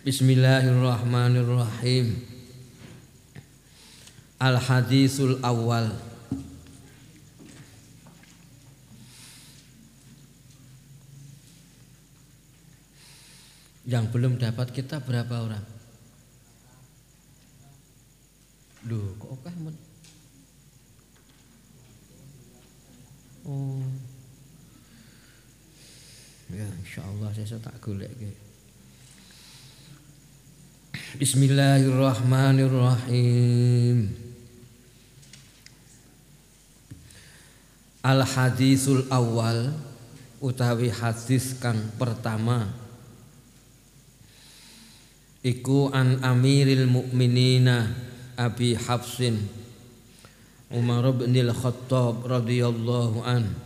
Bismillahirrahmanirrahim. Al-hadisul awal. Yang belum dapat kitab berapa orang? Duh, kok oke men? Oh. Ya, insyaallah saya tak golek iki. Bismillahirrahmanirrahim. Al-hadisul awal utawi hadis kang pertama iku an Amiril Mukminina Abi Hafsin Umar bin Al-Khattab radhiyallahu an.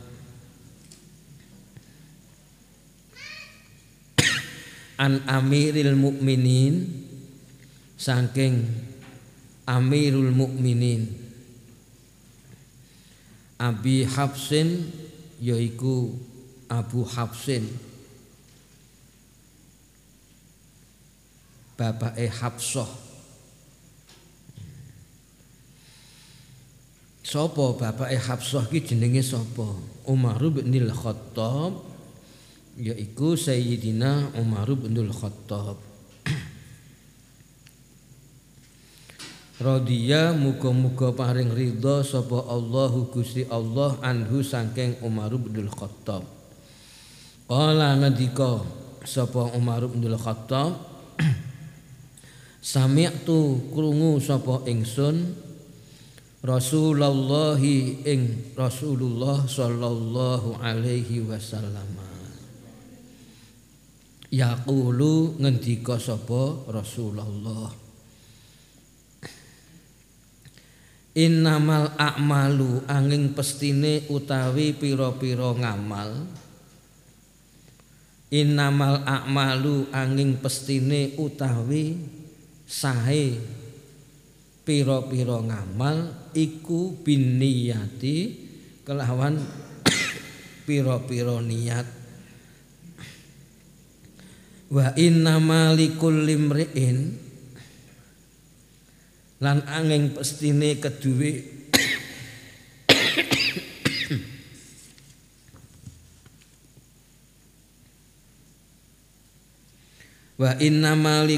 An Amiril Mukminin saking Amirul Mukminin Abi Hafsin yaiku Abu Hafsin bapake Hafsah. Sapa bapake Hafsah ki jenenge sapa? Umar bin Al-Khattab yaiku Sayyidina Umar bin Al-Khattab. Radhiya muga-muga paring ridha sapa Allahu Gusti Allah anhu saking Umar bin Khattab. Qala ngendika sapa Umar bin Khattab, sami'tu krungu sapa ingsun Rasulullah ing Rasulullah sallallahu alaihi wasallam. Yaqulu ngendika sapa Rasulullah, innamal a'malu angin pestine utawi pira-pira ngamal. Innamal a'malu angin pestine utawi sae pira-pira ngamal iku binniyati kelawan pira-pira niat. Wa innamal likulli imri'in lan angin pestine keduwe wa inna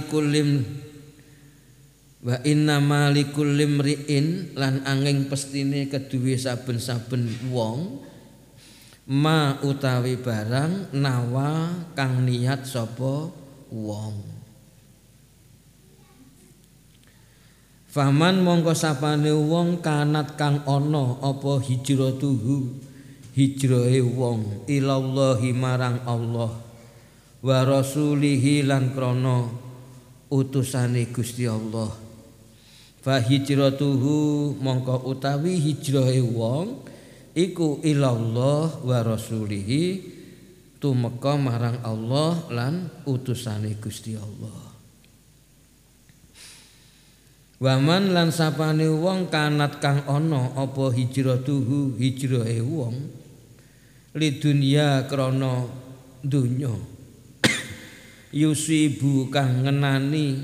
malikullim ri'in lan angin pestine keduwe saben-saben wong ma utawi barang nawa kang niat sapa wong. Faman mongko sapane wong kanat kang ana apa hijratuhu hijrahe wong ilallahi marang Allah wa rasulihi lan krana utusane Gusti Allah. Fa hijratuhu mongko utawi hijrahe wong iku ilallah wa rasulihi tumeka marang Allah lan utusane Gusti Allah. Waman lan sapane wong kanat kang ana apa hijratuhu hijrahe wong lidunya krana donya yusibu kang ngenani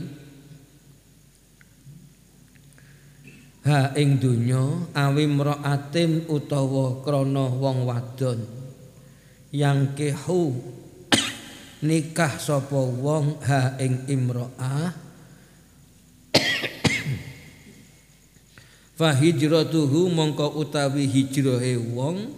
ha ing donya awi mraatin utawa krana wong wadon yang kehu nikah sapa wong ha ing imraah fa hijratuhu mongko utawi hijrahe wong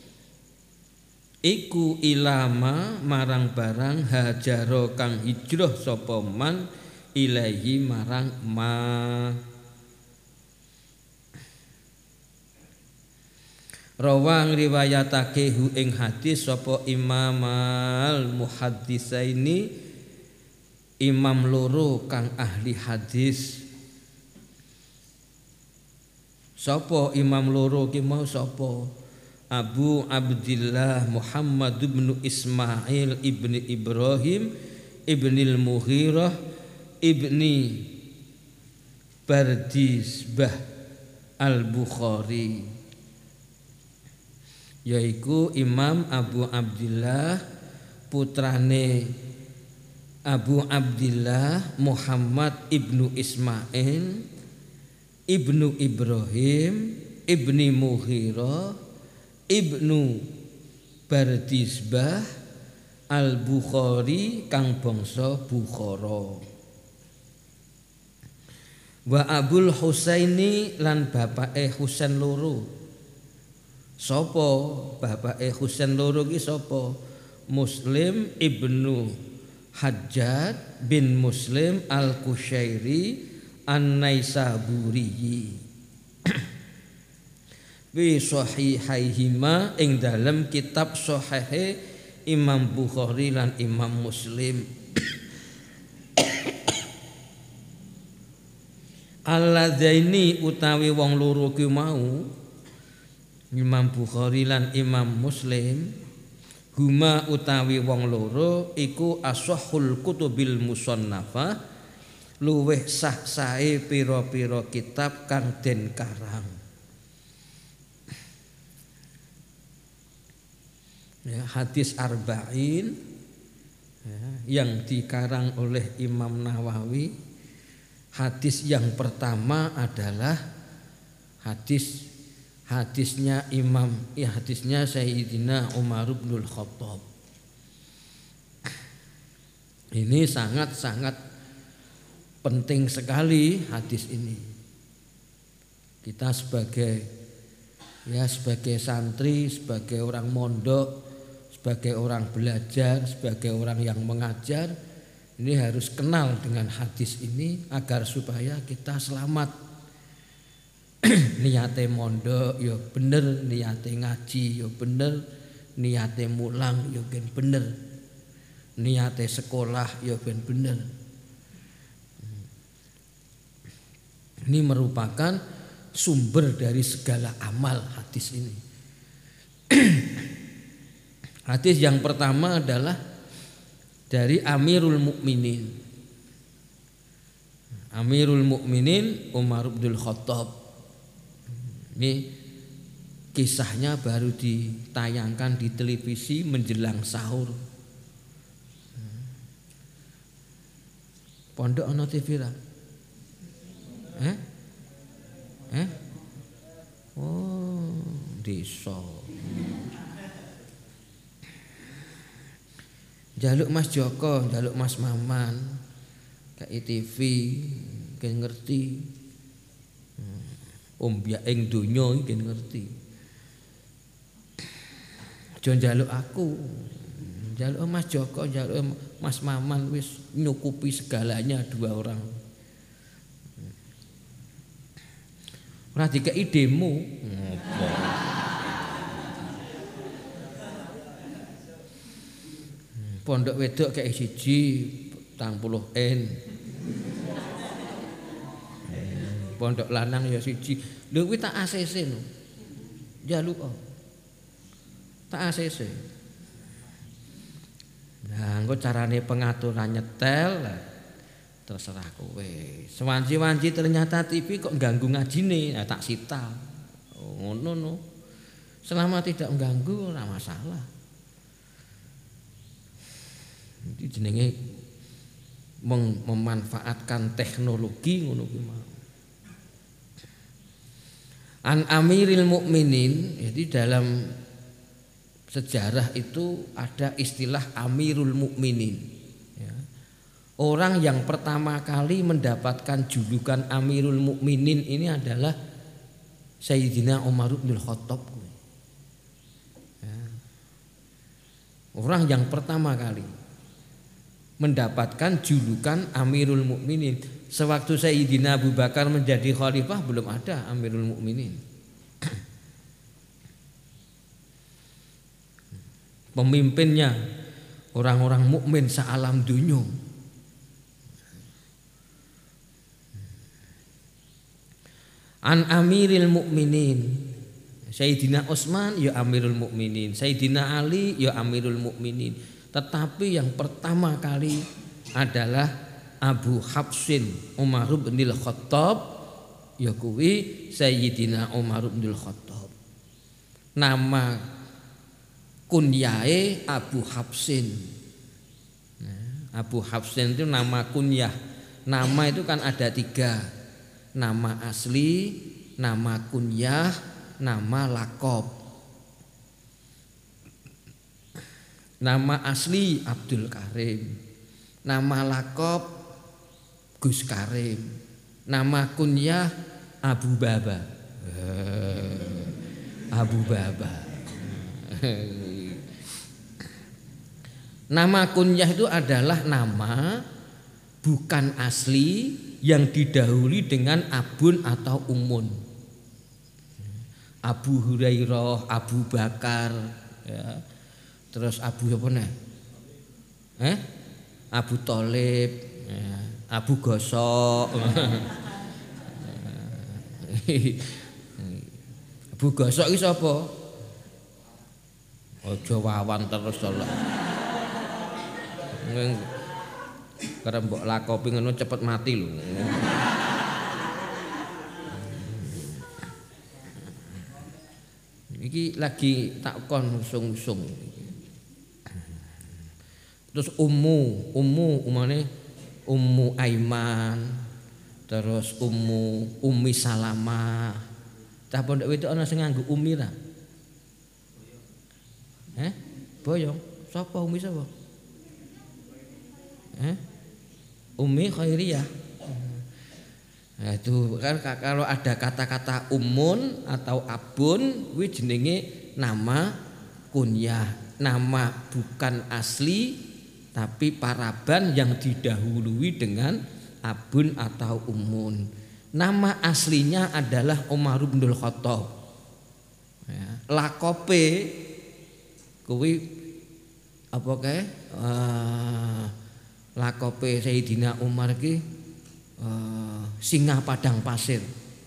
iku ilama marang barang hajaro kang hijrah sapa man ilahi marang ma. Rawang riwayatake hu ing hadis sapa Imam al-Muhaddisaini imam loro kang ahli hadis. Sapa imam loro ki mau sapa? Abu Abdillah Muhammad bin Ismail ibni Ibrahim ibni al-Mughirah ibni Bardizbah al-Bukhari, yaiku Imam Abu Abdillah putrane Abu Abdillah Muhammad ibnu Ismail ibnu Ibrahim ibni Mughirah ibnu Bardizbah Al-Bukhari kang bangsa Bukhara. Wa Abul Husaini lan bapake Husain loro. Sapa bapake Husain loro ki sapa? Muslim ibnu Hajjaj bin Muslim Al-Kushairi An-Naisaburi. Bi sahihaihima ing dalam kitab sahihe Imam Bukhari lan Imam Muslim. Alladzaini utawi wong loro ki mau Imam Bukhari lan Imam Muslim huma utawi wong loro iku ashahul kutubil musannafah luweh sah-sahe pira-pira kitab kang den karang. Ya, hadis arba'in ya, yang dikarang oleh Imam Nawawi. Hadis yang pertama adalah hadisnya Sayyidina Umar bin Khattab. Ini sangat-sangat penting sekali hadis ini. Kita sebagai santri, sebagai orang mondok, sebagai orang belajar, sebagai orang yang mengajar, ini harus kenal dengan hadis ini agar supaya kita selamat. Niate mondok ya bener, niate ngaji ya bener, niate mulang ya bener, niate sekolah ya bener. Ini merupakan sumber dari segala amal hadis ini. Hadis yang pertama adalah dari Amirul Mukminin. Amirul Mukminin Umar bin Khattab. Ini kisahnya baru ditayangkan di televisi menjelang sahur. Pondok ana TV ra? Oh, desa. Jaluk Mas Joko, jaluk Mas Maman, kayak TV, kan ngerti. Mbyak ing donya iki ngerti. Aja njaluk aku. Njaluk Mas Joko, njaluk Mas Maman wis nyukupi segalanya dua orang. Ora dikeki demo. Ngopo? Pondok wedok kayak siji 40 N. Pondok lanang ya siji. Lho kuwi tak ACC lho. Njaluk kok. Tak ACC. Nah, engko carane pengaturan nyetel terserah kowe. Sewanci-wanci ternyata TV kok ganggu ngajine, ya tak sita. Oh, ngono no. Selama tidak mengganggu ora masalah. Iki jenenge memanfaatkan teknologi ngono kuwi mau. An Amiril Mukminin, jadi dalam sejarah itu ada istilah Amirul Mukminin. Ya. Orang yang pertama kali mendapatkan julukan Amirul Mukminin ini adalah Sayyidina Umar bin Khattab. Ya. Orang yang pertama kali mendapatkan julukan Amirul Mukminin. Sewaktu Sayyidina Abu Bakar menjadi khalifah belum ada Amirul Mukminin. Pemimpinnya orang-orang mukmin sealam dunya. An Amiril Mukminin. Sayyidina Utsman ya Amirul Mukminin, Sayyidina Ali ya Amirul Mukminin. Tetapi yang pertama kali adalah Abu Hafsin Umar bin Khattab, ya kuwi Sayyidina Umar bin Khattab. Nama kunyahe Abu Hafsin. Abu Hafsin itu nama kunyah. Nama itu kan ada 3. Nama asli, nama kunyah, nama lakob. Nama asli Abdul Karim, nama lakob Gus Karim, nama kunyah Abu Baba. Abu Baba. Nama kunyah itu adalah nama bukan asli yang didahului dengan abun atau umun. Abu Hurairah, Abu Bakar, ya. Terus Abu apa nih? Abu Thalib, ya. Abu Gosok. Abu Gosok iki sapa? Aja wawan terus to. Karena mbok lakopi ngono cepet mati lho. Iki lagi tak kon usung-usung. Terus umane Ummu Aiman, terus Ummi Salamah. Tah pondok wedok ana sing nganggo Ummi ta? Boyong. Sapa Ummi sapa? Ummi Khairiyah. Nah, itu kan kalau ada kata-kata umun atau abun kuwi jenenge nama kunyah, nama bukan asli tapi paraban yang didahului dengan abun atau umun. Nama aslinya adalah Umar bin Khattab. Ya, lakope kuwi apa kae? Lakope Sayyidina Umar ki singa padang pasir.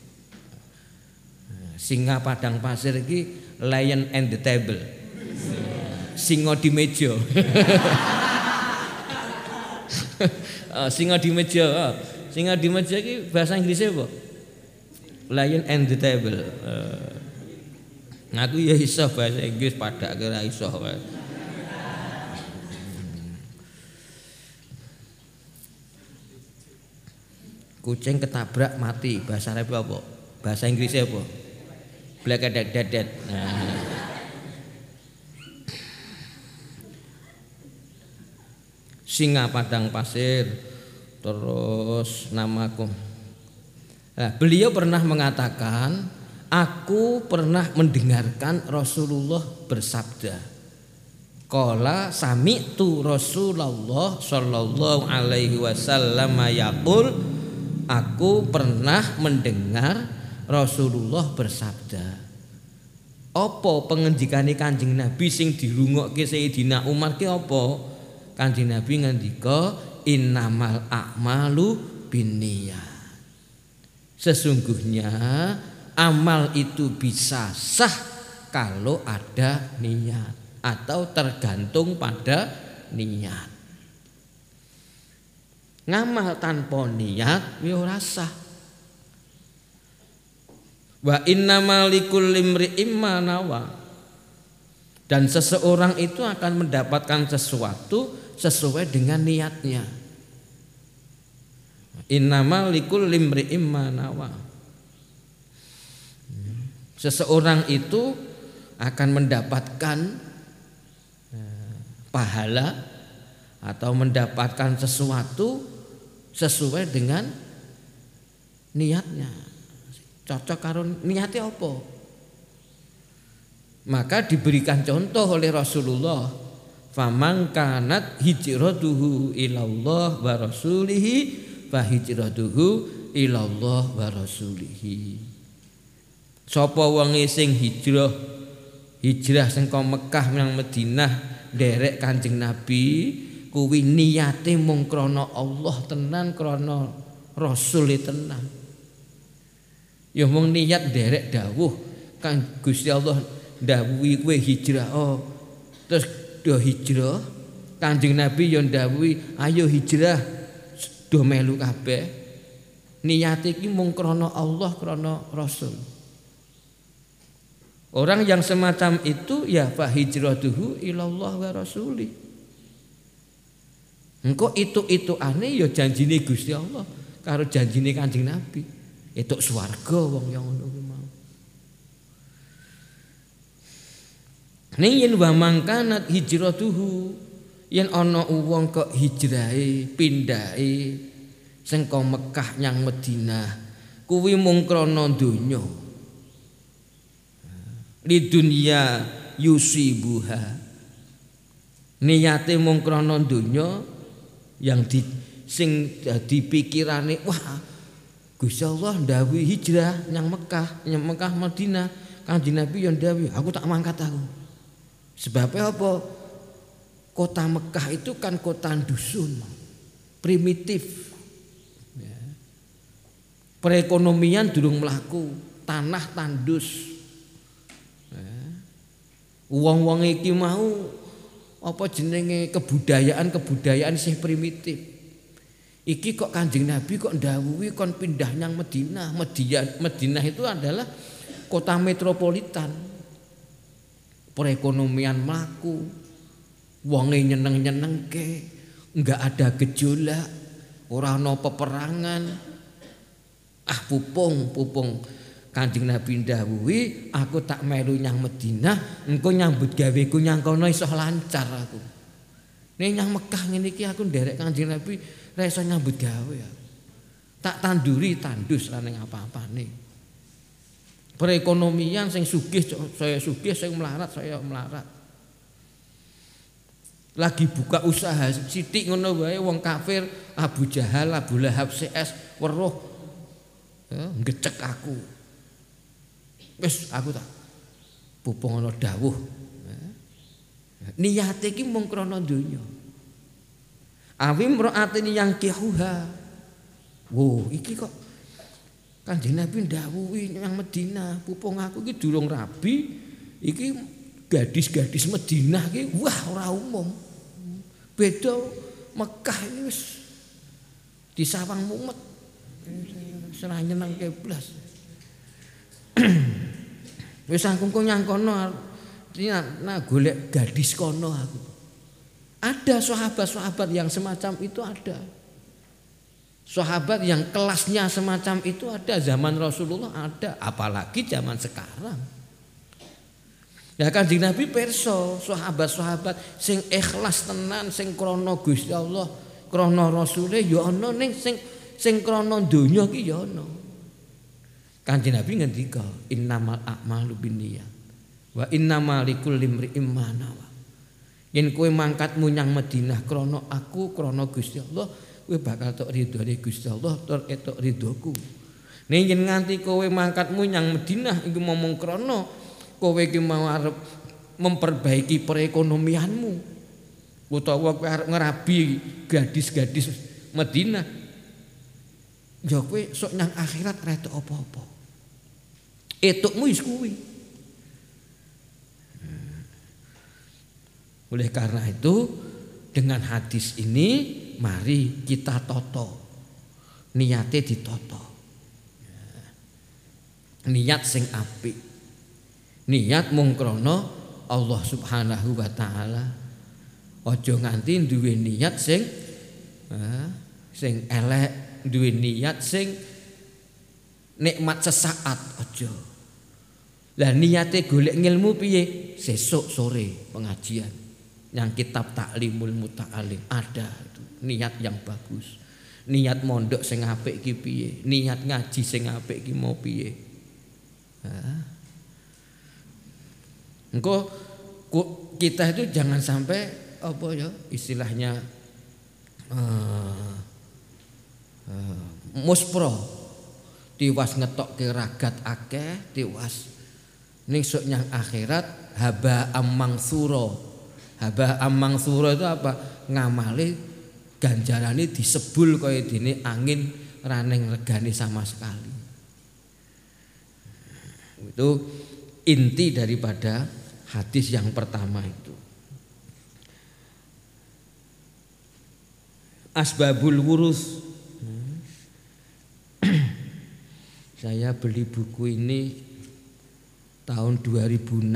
Singa padang pasir iki lion and the table. Singa di meja. Singa di meja. Singa di meja iki bahasa Inggrisnya apa? Lion and the table. Aku ya iso bahasa Inggris padake ora iso wae. Kucing ketabrak mati, bahasa Arab apa? Bahasa Inggrisnya apa? Blakadak-dadat. Singa padang pasir. Terus namaku. Nah, beliau pernah mengatakan, aku pernah mendengarkan Rasulullah bersabda. Qala sami'tu Rasulullah sallallahu alaihi wasallam yaqul, aku pernah mendengar Rasulullah bersabda. Apa pengendikane Kanjeng Nabi sing dirungokke Sayyidina Umar ki apa? Kanjeng Nabi ngendika innamal a'malu binniyat. Sesungguhnya amal itu bisa sah kalau ada niat atau tergantung pada niat. Ngamal tanpa niat ya ora sah. Wa innamal likulli imri'in ma nawa. Dan seseorang itu akan mendapatkan sesuatu sesuai dengan niatnya. Innamal likulli imri'in ma nawa. Seseorang itu akan mendapatkan pahala atau mendapatkan sesuatu sesuai dengan niatnya. Cocok karo niatnya apa? Maka diberikan contoh oleh Rasulullah, faman kanat hijratuhu ilallah wa rasulihi fa hijratuhu ilallah wa rasulihi. Sapa wonge sing hijrah sing ka Mekah menyang Madinah nderek Kanjeng Nabi, kuwi niate mung krana Allah tenan, krana Rasul tenan. Ya mung niat nderek dawuh kan Gusti Allah ndawuhi kowe hijrah. Oh, terus do hijrah, Kanjeng Nabi ya ndawuhi ayo hijrah, do melu kabeh. Niate iki mung krana Allah, krana Rasul. Orang yang semacam itu ya fa hijratuhu ilallah wa rasuli. Engko itu-itukane ya janjine Gusti Allah karo janjine Kanjeng Nabi. Etuk swarga wong yang ngono kuwi mau. Ning yen wa mangkanat hijratuhu, yen ana wong kok hijrahe, pindahe saka Mekah nyang Madinah, kuwi mung krana donya. Li dunya yusibuha. Niyate mung krana donya yang sing dadi pikirane, wah Gusti Allah ndhawuhi hijrah nyang Mekah, Madinah. Kanjeng Nabi yo ndhawuhi, aku tak mangkat aku. Sebabnya apa? Kota Mekah itu kan kota dusun, primitif. Ya. Perekonomian durung mlaku, tanah tandus. Ya. Wong-wong iki mau apa jenenge kebudayaan sing primitif. Iki kok Kanjeng Nabi kok ndhawuhi kon pindah nyang Madinah. Madinah itu adalah kota metropolitan. Perekonomian mlaku, wonge nyeneng-nyenengke, enggak ada gejolak, ora ana peperangan. Ah pupung Kanjeng Nabi ndhawuhi, aku tak melu nyang Madinah, engko nyambut gaweku nyang kono iso lancar aku. Ning nyang Mekah ngene iki aku nderek Kanjeng Nabi ora iso nyambut gawe aku. Tak tanduri tandus ra ning apa-apane. Perekonomian sing sugih saya sugih, sing melarat saya melarat. Lagi buka usaha sithik ngono wae wong kafir Abu Jahal, Abu Lahab CS weruh ngecek aku. Wis aku tak pupung ana dawuh. Niyate iki mung krana donya. Awim ra'atini yang kihuha. Wo iki kok Kanjeng Nabi ndhawuhi nang Madinah, pupung aku iki durung rabi, iki gadis-gadis Madinah iki wah ora umum. Beda Mekah ini wis disawang mumet. Serah nyenengke blas. Wis aku kok nyang kono golek gadis kono aku. Ada sahabat-sahabat yang semacam itu ada. Sahabat yang kelasnya semacam itu ada zaman Rasulullah ada, apalagi zaman sekarang. Ya Kanjeng Nabi perso sahabat-sahabat sing ikhlas tenan, sing krana Gusti Allah, krana Rasule ya ana ning sing krana donya ki ya ana. Kanjeng Nabi ngendika, innamal a'malu binniyat wa innamal likulli imri'in ma nawa. Yen kowe mangkatmu nyang Madinah krana aku, krana Gusti Allah, kowe bakal tok ridhone Gusti Allah, tur etok ridhoku. Ning yen nganti kowe mangkatmu nyang Madinah iku momong krana kowe iki mau arep memperbaiki perekonomianmu utawa kowe arep ngerabi gadis-gadis Madinah, ya kowe sok nang akhirat ra etok apa-apa. Etukmu wis kuwi. Oleh karena itu dengan hadis ini mari kita toto, niate ditoto, niat sing apik, niat mung krana Allah Subhanahu wa taala. Aja nganti duwe niat sing elek, duwe niat sing nikmat sesaat aja. Lah niate golek ngilmu piye? Sesuk sore pengajian. Yang kitab Ta'limul Muta'alim ada itu niat yang bagus, niat mondok sing apik ki piye, niat ngaji sing apik ki mau piye. Engko kita itu jangan sampai apa ya istilahnya muspro tiwas ngetokke ragat akeh, tiwas ning sok nyang akhirat haba amangsura. Haba amangsura itu apa? Ngamale ganjarane disebul kaya dene angin raneng regane sama sekali. Itu inti daripada hadis yang pertama itu. Asbabul wurus. Saya beli buku ini tahun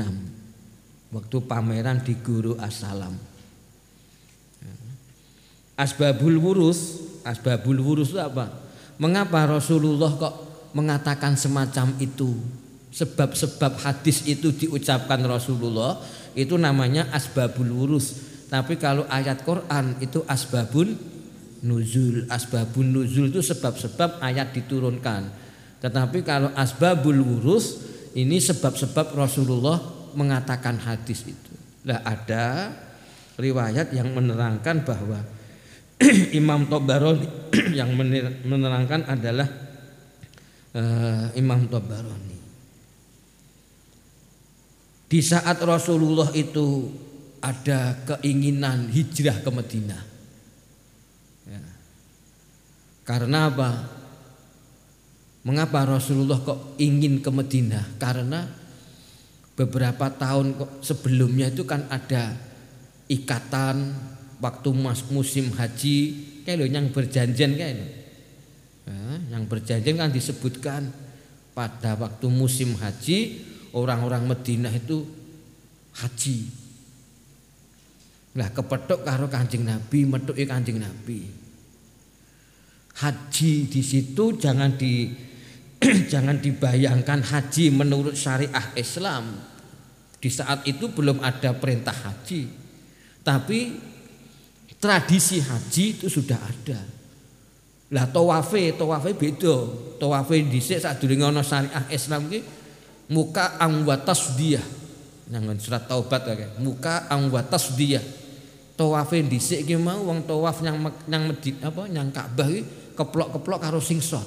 2006 waktu pameran di Guru Assalam. Asbabul wurus itu apa? Mengapa Rasulullah kok mengatakan semacam itu? Sebab-sebab hadis itu diucapkan Rasulullah itu namanya asbabul wurus. Tapi kalau ayat Quran itu asbabun nuzul. Asbabun nuzul itu sebab-sebab ayat diturunkan. Tetapi kalau asbabul wurus ini sebab-sebab Rasulullah mengatakan hadis itu. Nah, ada riwayat yang menerangkan bahwa Imam Tabarani yang menerangkan adalah Imam Tabarani. Di saat Rasulullah itu ada keinginan hijrah ke Madinah. Ya. Karena apa? Mengapa Rasulullah kok ingin ke Madinah? Karena beberapa tahun sebelumnya itu kan ada ikatan waktu musim haji, kayak yang berjanjian kayak itu. Ya, yang berjanjian kan disebutkan pada waktu musim haji orang-orang Madinah itu haji. Lah kepethuk karo Kanjeng Nabi, methuke Kanjeng Nabi. Haji di situ jangan dibayangkan haji menurut syariah Islam. Di saat itu belum ada perintah haji. Tapi tradisi haji itu sudah ada. Lah tawafe beda. Tawafe dhisik sadurunge ana syariah Islam ki muka wa tasdiyah. Nang surat Taubat kae. Muka wa tasdiyah. Tawafe dhisik ki mau wong tawaf yang Madinah apa yang Ka'bah ki keplok-keplok karo singsot.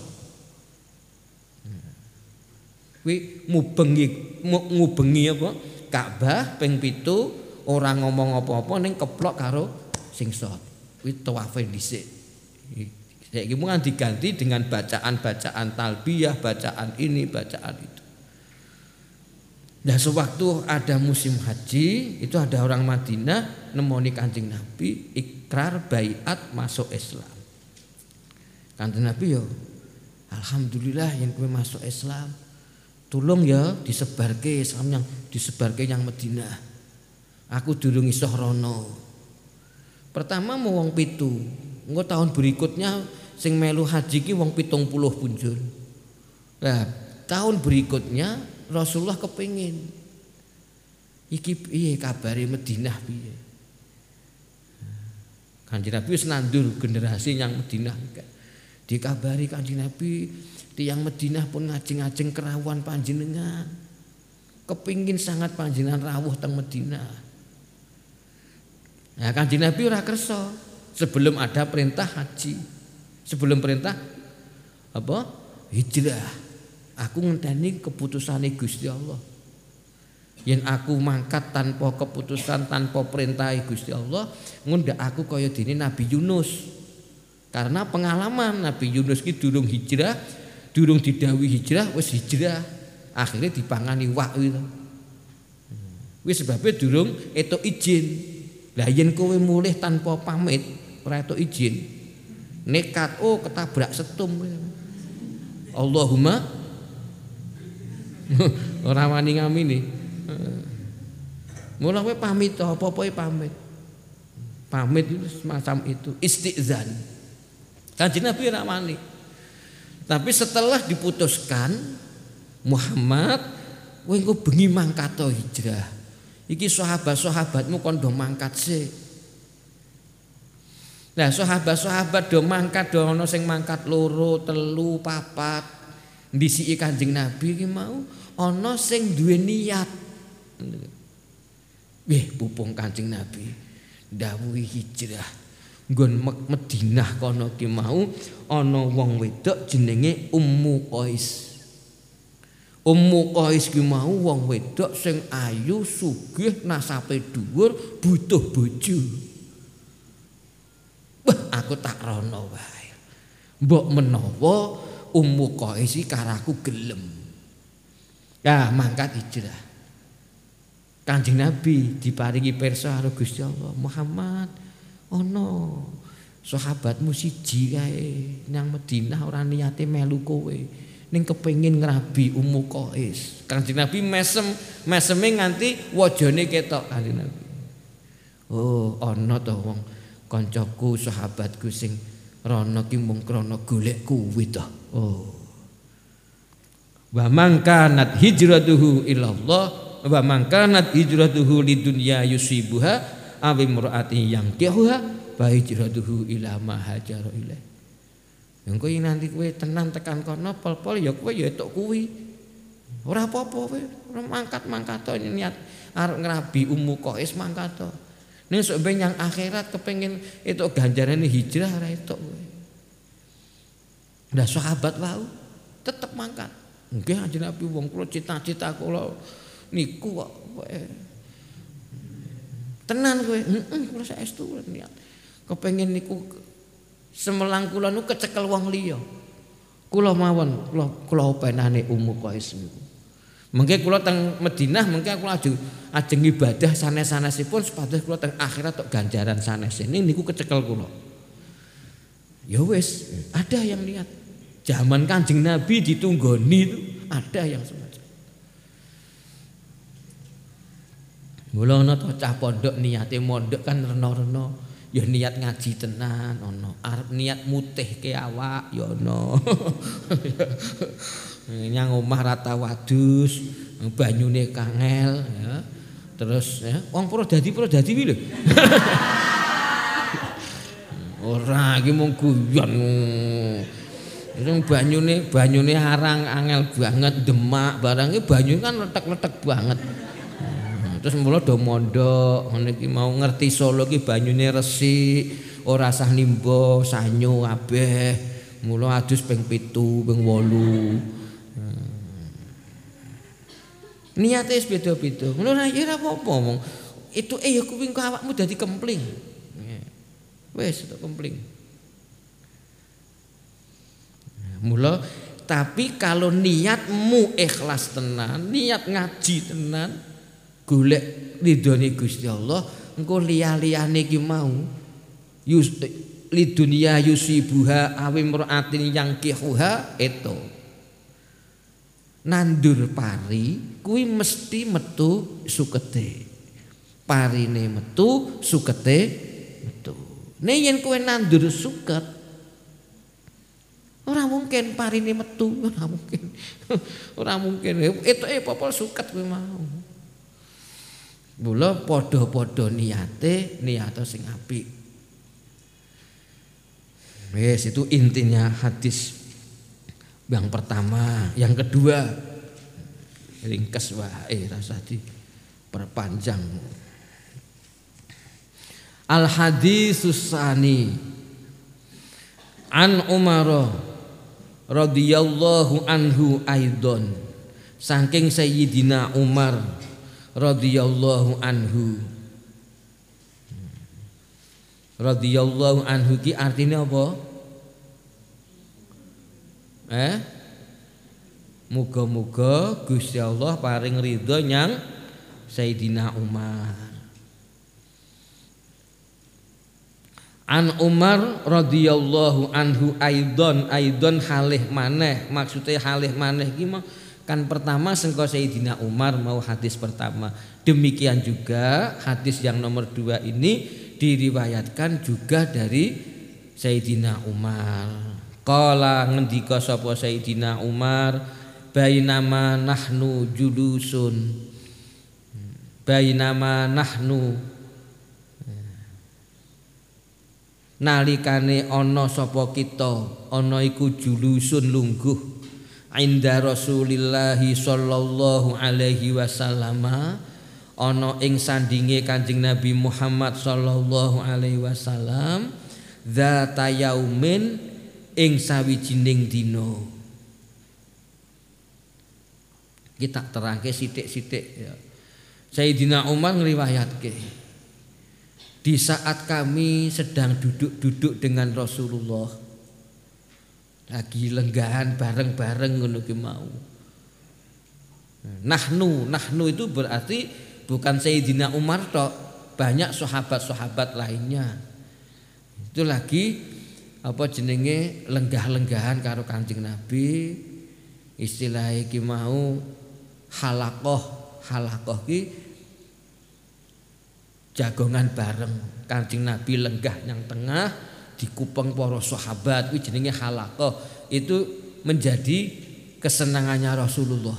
Kuwi ngubengi apa? Ka'bah ping 7 ora ngomong apa-apa ning keplok karo singsot. Kuwi tawafe dhisik. Saiki mung diganti dengan bacaan-bacaan talbiyah, bacaan ini, bacaan itu. Nah, sewaktu ada musim haji, itu ada orang Madinah nemoni Kanjeng Nabi ikrar baiat masuk Islam. Kanjeng Nabi yo, alhamdulillah yang kowe masuk Islam. Tolong ya disebarke Islam yang disebarke yang Madinah. Aku durung iso rono. Pertama mau wong 7. Engko tahun berikutnya sing melu haji ki wong 70 punjul. Nah, tahun berikutnya Rasulullah kepingin iki piye kabare Madinah piye. Kanjeng Nabi wis nandur generasi yang Madinah. Dikabari Kanjeng Nabi tiyang Madinah pun ngajeng-ajeng kerawuhan panjenengan. Kepingin sangat panjenengan rawuh teng Madinah. Nah, Kanjeng Nabi ora kersa sebelum ada perintah haji. Sebelum perintah apa? Hijrah. Aku ngenteni keputusane Gusti Allah. Yen aku mangkat tanpa keputusan, tanpa perintah Gusti Allah, ngundak aku kaya dene Nabi Yunus. Karena pengalaman Nabi Yunus ki durung hijrah, durung didhawuhi hijrah, wis hijrah. Akhirnya dipangani wak itu. Wis sebabnya durung etuk izin. Lah yen kowe mulih tanpa pamit, ora etuk izin. Nekat ketabrak setum. Allahumma ora wani ngamini. Mula kowe pamit apa-apa pamit. Pamit itu semacam itu, istizan. Kanjeng Nabi ora wani. Tapi setelah diputuskan Muhammad, kowe engko bengi mangkat hijrah. Iki sahabat-sahabatmu kon do mangkat sik. Nah, sahabat-sahabat do mangkat, do ana sing mangkat 2, 3, 4. Ndisiki Kanjeng Nabi ki mau ana sing duwe niat. Pupung Kanjeng Nabi dawuhi hijrah. Nggon Madinah kono ki mau ana wong wedok jenenge Ummu Qais. Ummu Qais ki mau wong wedok sing ayu, sugih, nasabe dhuwur, butuh bojo. Aku tak rono wae. Mbok menawa Ummu Qais karaku gelem. Ya mangkat hijrah. Kanjeng Nabi diparingi pirsa karo Gusti Allah, Muhammad ono sahabatmu siji kae nang Madinah ora niate melu kowe ning kepengin ngrabi Ummu Qais. Kanjeng Nabi meseme nganti wajane ketok Kanjeng Nabi. Oh, ana to wong kancaku sahabatku sing rono ki mung krana golek kuwi to. Oh. Wa man kanat hijratuhu ilallah wa man kanat hijratuhu lidunya yusibuha aw imra'atin yankihuha fa hijratuhu ila ma hajara ilaih. Engko nanti kowe tenan tekan kono pol-pol ya kowe ya etuk kuwi. Ora apa-apa kowe, ora mangkat-mangkat niat arep ngrabi Ummu Qais mangkat to. Ning sok ben yang akhirat kepengin etuk ganjarane hijrah ora etuk kowe. Lah sahabat wau tetep mangkat. Nggih Kanjeng Nabi wong kula cita-cita kula niku kok tenan kowe. Kula saestu niat. Kepengin niku semelang kula nu kecekel wong liya. Kula mawon kula openane Ummu Qais niku. Mengke kula teng Madinah mengke kula ajeng ibadah sanes-sanesipun supados kula teng akhirat tok ganjaran sanes. Niku kecekel kula. Ya wis, ada yang lihat. Zaman Kanjeng Nabi ditunggoni itu ada yang semacam. Mula ana to cah pondok niate mondok kan rena-rena, ya niat ngaji tenan ana, arep niat mutihke awak ya ana. Nyang omah rata wadus, banyune kangel ya. Terus ya, wong Purwodadi kuwi lho. Ora iki mung guyon. Banyune arang angel banget, demak barangnya banyu kan letek-letek banget. Terus mula do mondok ngene iki mau ngerti Solo iki banyune resik, ora sah nimba, sanyo kabeh. Mula adus ping 7, ping 8. Niate wis beda-beda. Ngono ora apa-apa mong. Itu ya kuwi awakmu dadi kempling. Wis itu kempling. Mula tapi kalau niatmu ikhlas tenan, niat ngaji tenan, golek ridhone Gusti Allah, engko liya-liyane iki mau lidunya yusibuha awim ra'atin yankihuha itu nandur pari kuwi mesti metu sukete. Parine metu sukete metu. Nek yen kowe nandur suket ora mungkin parine metu, ora mungkin. Ora mungkin. Etoke popol suket kuwi mau. Mula padha-padha niate sing apik. Wes itu intinya hadis yang pertama, yang kedua ringkes wae rasa diperpanjang. Al hadisus sani an Umar radhiyallahu anhu aidon, saking Sayyidina Umar radhiyallahu anhu. Radhiyallahu anhu ki artinya apa? Muga-muga Gusti Allah paring ridho nyang Sayyidina Umar. An Umar radhiyallahu anhu aidon halih maneh, maksudnya halih maneh iki kan pertama sengko Sayyidina Umar mau hadis pertama. Demikian juga hadis yang nomor 2 ini diriwayatkan juga dari Sayyidina Umar. Qala ngendika sapa Sayyidina Umar, bainama nahnu julusun. Bainama nahnu nalikane ana sapa kita, ana iku julusun lungguh inda Rasulillah sallallahu alaihi wasallam, ana ing sandinge Kanjeng Nabi Muhammad sallallahu alaihi wasallam, dzata yaumin ing sawijining dina. Kita terangke sithik-sithik ya. Sayyidina Umar ngriwayatke, di saat kami sedang duduk-duduk dengan Rasulullah, lagi lenggahan bareng-bareng ngono ki mau. Nahnu itu berarti bukan Sayyidina Umar tok, banyak sahabat-sahabat lainnya. Itu lagi apa jenenge lenggah-lenggahan karo Kanjeng Nabi, istilah iki mau halaqah ki jagongan bareng. Kanjeng Nabi lenggah yang tengah dikupeng para sahabat kuwi jenenge halaqah. Itu menjadi kesenangannya Rasulullah.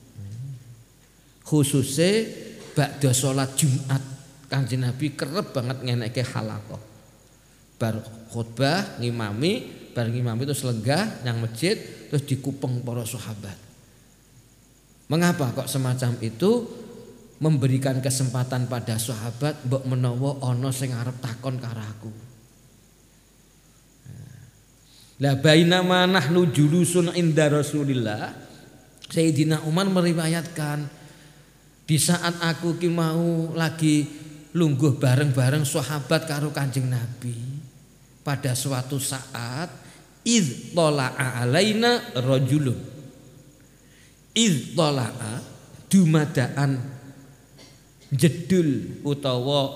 Khususnya ba'da salat Jumat Kanjeng Nabi kerep banget ngenekke halaqah. Bar khutbah ngimami, bar ngimami terus lenggah nang masjid terus dikupeng para sahabat. Mengapa kok semacam itu? Memberikan kesempatan pada sahabat mbok menawa ana sing arep takon karo aku. La bainama nahnu julusun inda Rasulillah, Sayyidina Umar meriwayatkan di saat aku ki mau lagi lungguh bareng-bareng sahabat karo Kanjeng Nabi, pada suatu saat idz tala'a alaina rajulun, idz tala'a dumadaan jedul utawa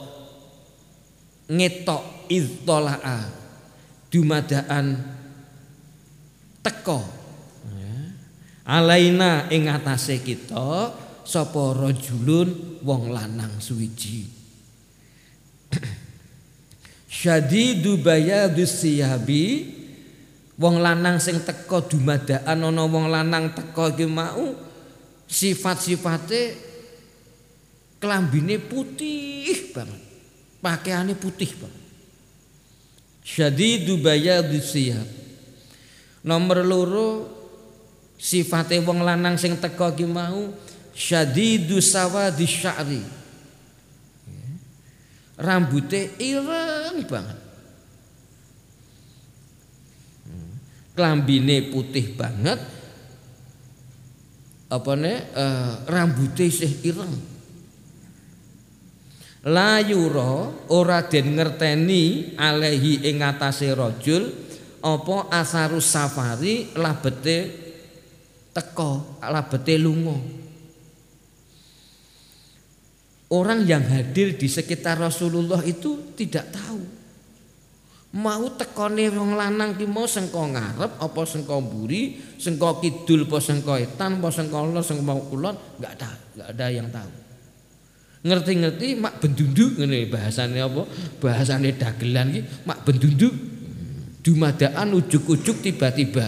ngetok idtola'a dumadaan teko alaina ing atase kita sapa rajulun wong lanang suwiji syadidu bayadus siyabi wong lanang sing teko dumadaan ana wong lanang teko iki mau sifat-sifate kelambine putih banget, pakaiannya putih banget. Syadidu bayadus siyab. Nomor loro sifate wong lanang sing teko ki mau syadidu sawadis sya'ri. Rambutnya ireng banget. Kelambine putih banget. Rambutnya isih ireng. La yura ora den ngerteni alaihi ing atase rajul apa asarus safari labete teko labete lunga. Orang yang hadir di sekitar Rasulullah itu tidak tahu mau tekone wong lanang ki mau sengko ngarep apa sengko mburi, sengko kidul apa sengko etan apa sengko lor sengko kulon, enggak ada yang tahu. Ngerti-ngerti mak bendunduk ngene bahasane apa? Bahasane dagelan iki mak bendunduk. Dumadaan ujuk-ujuk tiba-tiba.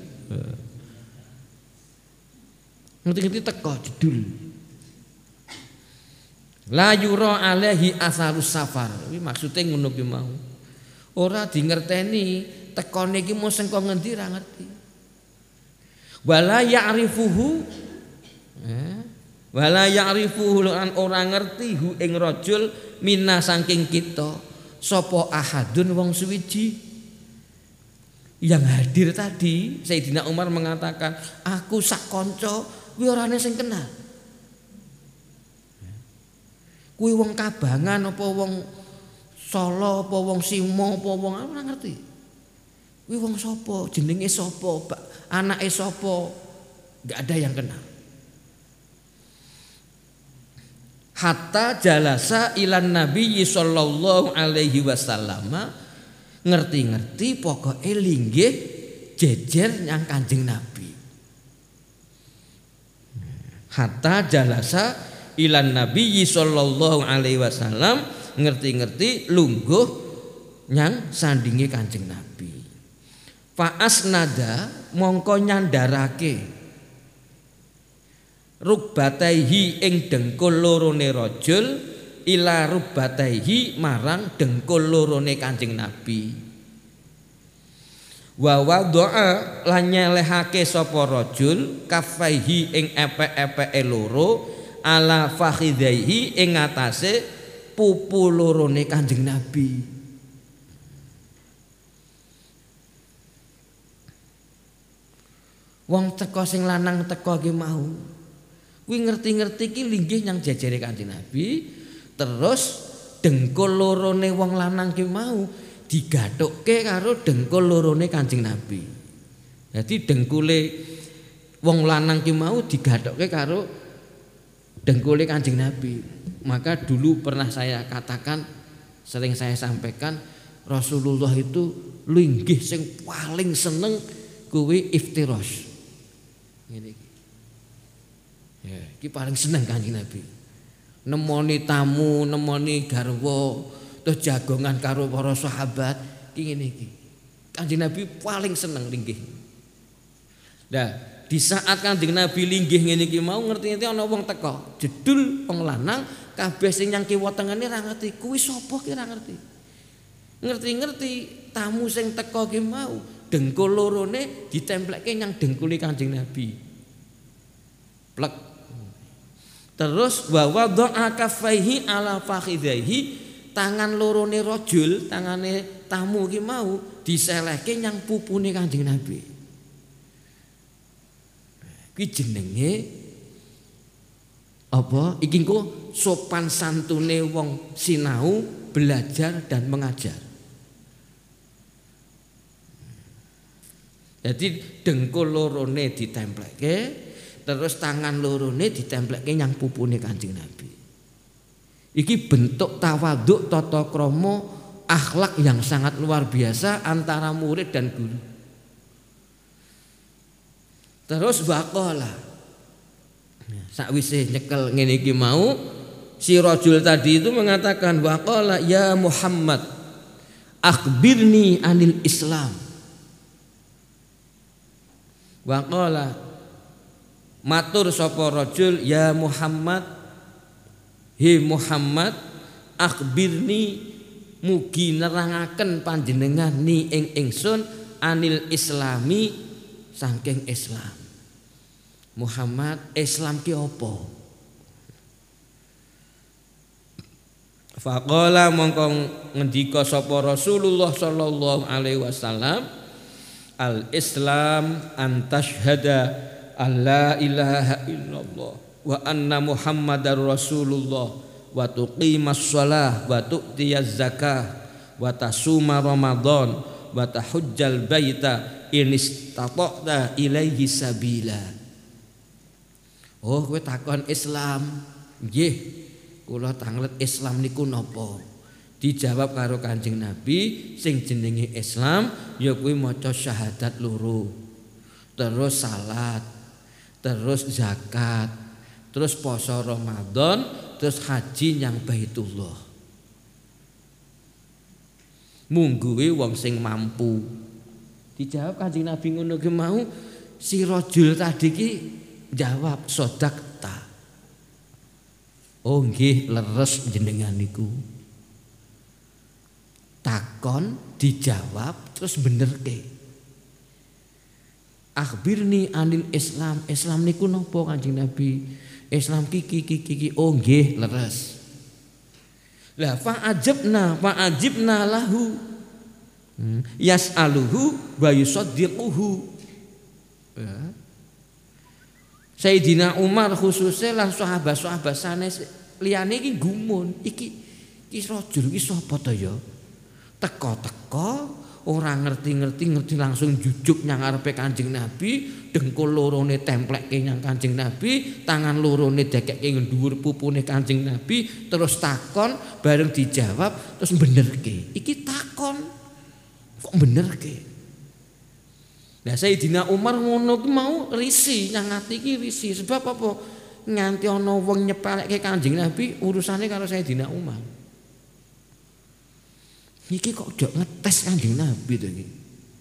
Ngerti-ngerti teko jedul. La yura alaihi asarus safar. Iki maksude ngono ki mau. Ora dingerteni tekone iki mau sengko ngendi ra ngerti. Wala ya'rifuhu wala ya'rifuhu lan ora ngerti hu ing rajul minna saking kita sapa ahadun wong suwiji. Yang hadir tadi Sayyidina Umar mengatakan aku sak kanca kuwi orane sing kenal. Kuwi wong Kabangan apa wong Solo apa wong Simo apa wong ora ngerti. Kuwi wong sapa, jenenge sapa, anake sapa, enggak ada yang kenal. Hatta jalasa ilan Nabi sallallahu alaihi wasallam, ngerti-ngerti pokoke linggih jejer nyang Kanjeng Nabi. Hatta jalasa ilan Nabi sallallahu alaihi wasallam, ngerti-ngerti lungguh nyang sandinge Kanjeng Nabi. Fa asnada mongko nyandarake rukbataihi ing dengkul lorone rajul ila rukbataihi marang dengkul lorone Kanjeng Nabi. Wa wadaa lan nyelehake sapa rajul kafaihi ing epek-epeke loro ala fakhidaihi ing atase pupu lorone Kanjeng Nabi. Wong teko sing lanang teko ki mau kuwi ngerti-ngerti ki linggih nyang jejere Kanjeng Nabi, terus dengkul lorone wong lanang ki mau digathukke karo dengkul lorone Kanjeng Nabi. Jadi dengkule wong lanang ki mau digathukke karo dengkule Kanjeng Nabi. Maka dulu pernah saya katakan, sering saya sampaikan, Rasulullah itu linggih sing paling seneng kuwi iftirash. Ngene iki. Ya, iki paling seneng Kanjeng Nabi. nemoni tamu, nemoni garwa, terus jagongan karo para sahabat, ngene iki. Kanjeng Nabi paling seneng linggih. Nah, di saat Kanjeng Nabi linggih ngene iki mau ngerti-ngerti ana wong teka, jedul wong lanang kabeh sing nyang kiwa tengene ra ngerti kuwi sapa ki ra ngerti. Ngerti-ngerti tamu sing teka ki mau dengkul lorone ditemplekke nyang dengkule Kanjeng Nabi. Plek. Terus wa wadha'a kaffaihi ala fakhidaihi, tangan lorone rajul, tangane tamu ki mau diselehke nyang pupune Kanjeng Nabi. Ki jenenge apa? Iki engko sopan santune wong sinau, belajar dan mengajar. Jadi dengkul lorone ditemplekke, terus tangan lorone ditemplekke nyang pupune Kanjeng Nabi. Iki bentuk tawaduk tata krama akhlak yang sangat luar biasa antara murid dan guru. Terus waqala, sakwise nyekel ngene iki mau, si rajul tadi itu mengatakan waqala ya Muhammad akhbirni anil Islam. Waqala matur sapa rajul ya Muhammad, he Muhammad akhbirni, mugi nerangaken panjenengan ni ing ingsun anil islami, saking Islam. Muhammad, Islam ki apa? Faqala mongko ngendika sapa Rasulullah sallallahu alaihi wasallam, al-Islam antashhada alla ilaha illallah wa anna Muhammadar Rasulullah wa tuqimas shalah wa tu'tiyaz zakah wa tasuma Ramadan wa tahujjal baita in istata'ta ilaihi sabila. Oh, kowe takon Islam. Nggih, kula tanglet Islam niku napa? Dijawab karo Kanjeng Nabi, sing jenenge Islam ya kuwi maca syahadat loro, terus salat, terus zakat, terus poso Ramadan, terus haji nyang Baitullah. Mungguhe wong sing mampu. Dijawab Kanjeng Nabi ngono ki mau, si rajul tadi ki jawab sodakta. Oh nggih, leres jenengan niku. Takon dijawab terus benerke. Akhbirni anil Islam. Islam niku napa Kanjeng Nabi? Islam kiki. Oh nggih, leres. Lah fa'ajibna lahu. Yas'aluhu wa yusaddiquhu. Ya. Sayyidina Umar khususnya lah sahabat-sahabat sanes liyane iki gumun. Iki rajul iki sapa to ya? Teko-teko ora ngerti langsung jujuk nyang ngarepe Kanjeng Nabi, dengkul lorone templekke nyang Kanjeng Nabi, tangan lorone dekekke dhuwur pupune Kanjeng Nabi, terus takon bareng dijawab terus benerke. Iki takon kok benerke. Lah Sayyidina Umar ngono ki mau risi nyang ati iki risi sebab apa? Nganti ana wong nyepelekke Kanjeng Nabi urusane karo Sayyidina Umar. Iki kok jok ngetes Kanjeng Nabi to iki.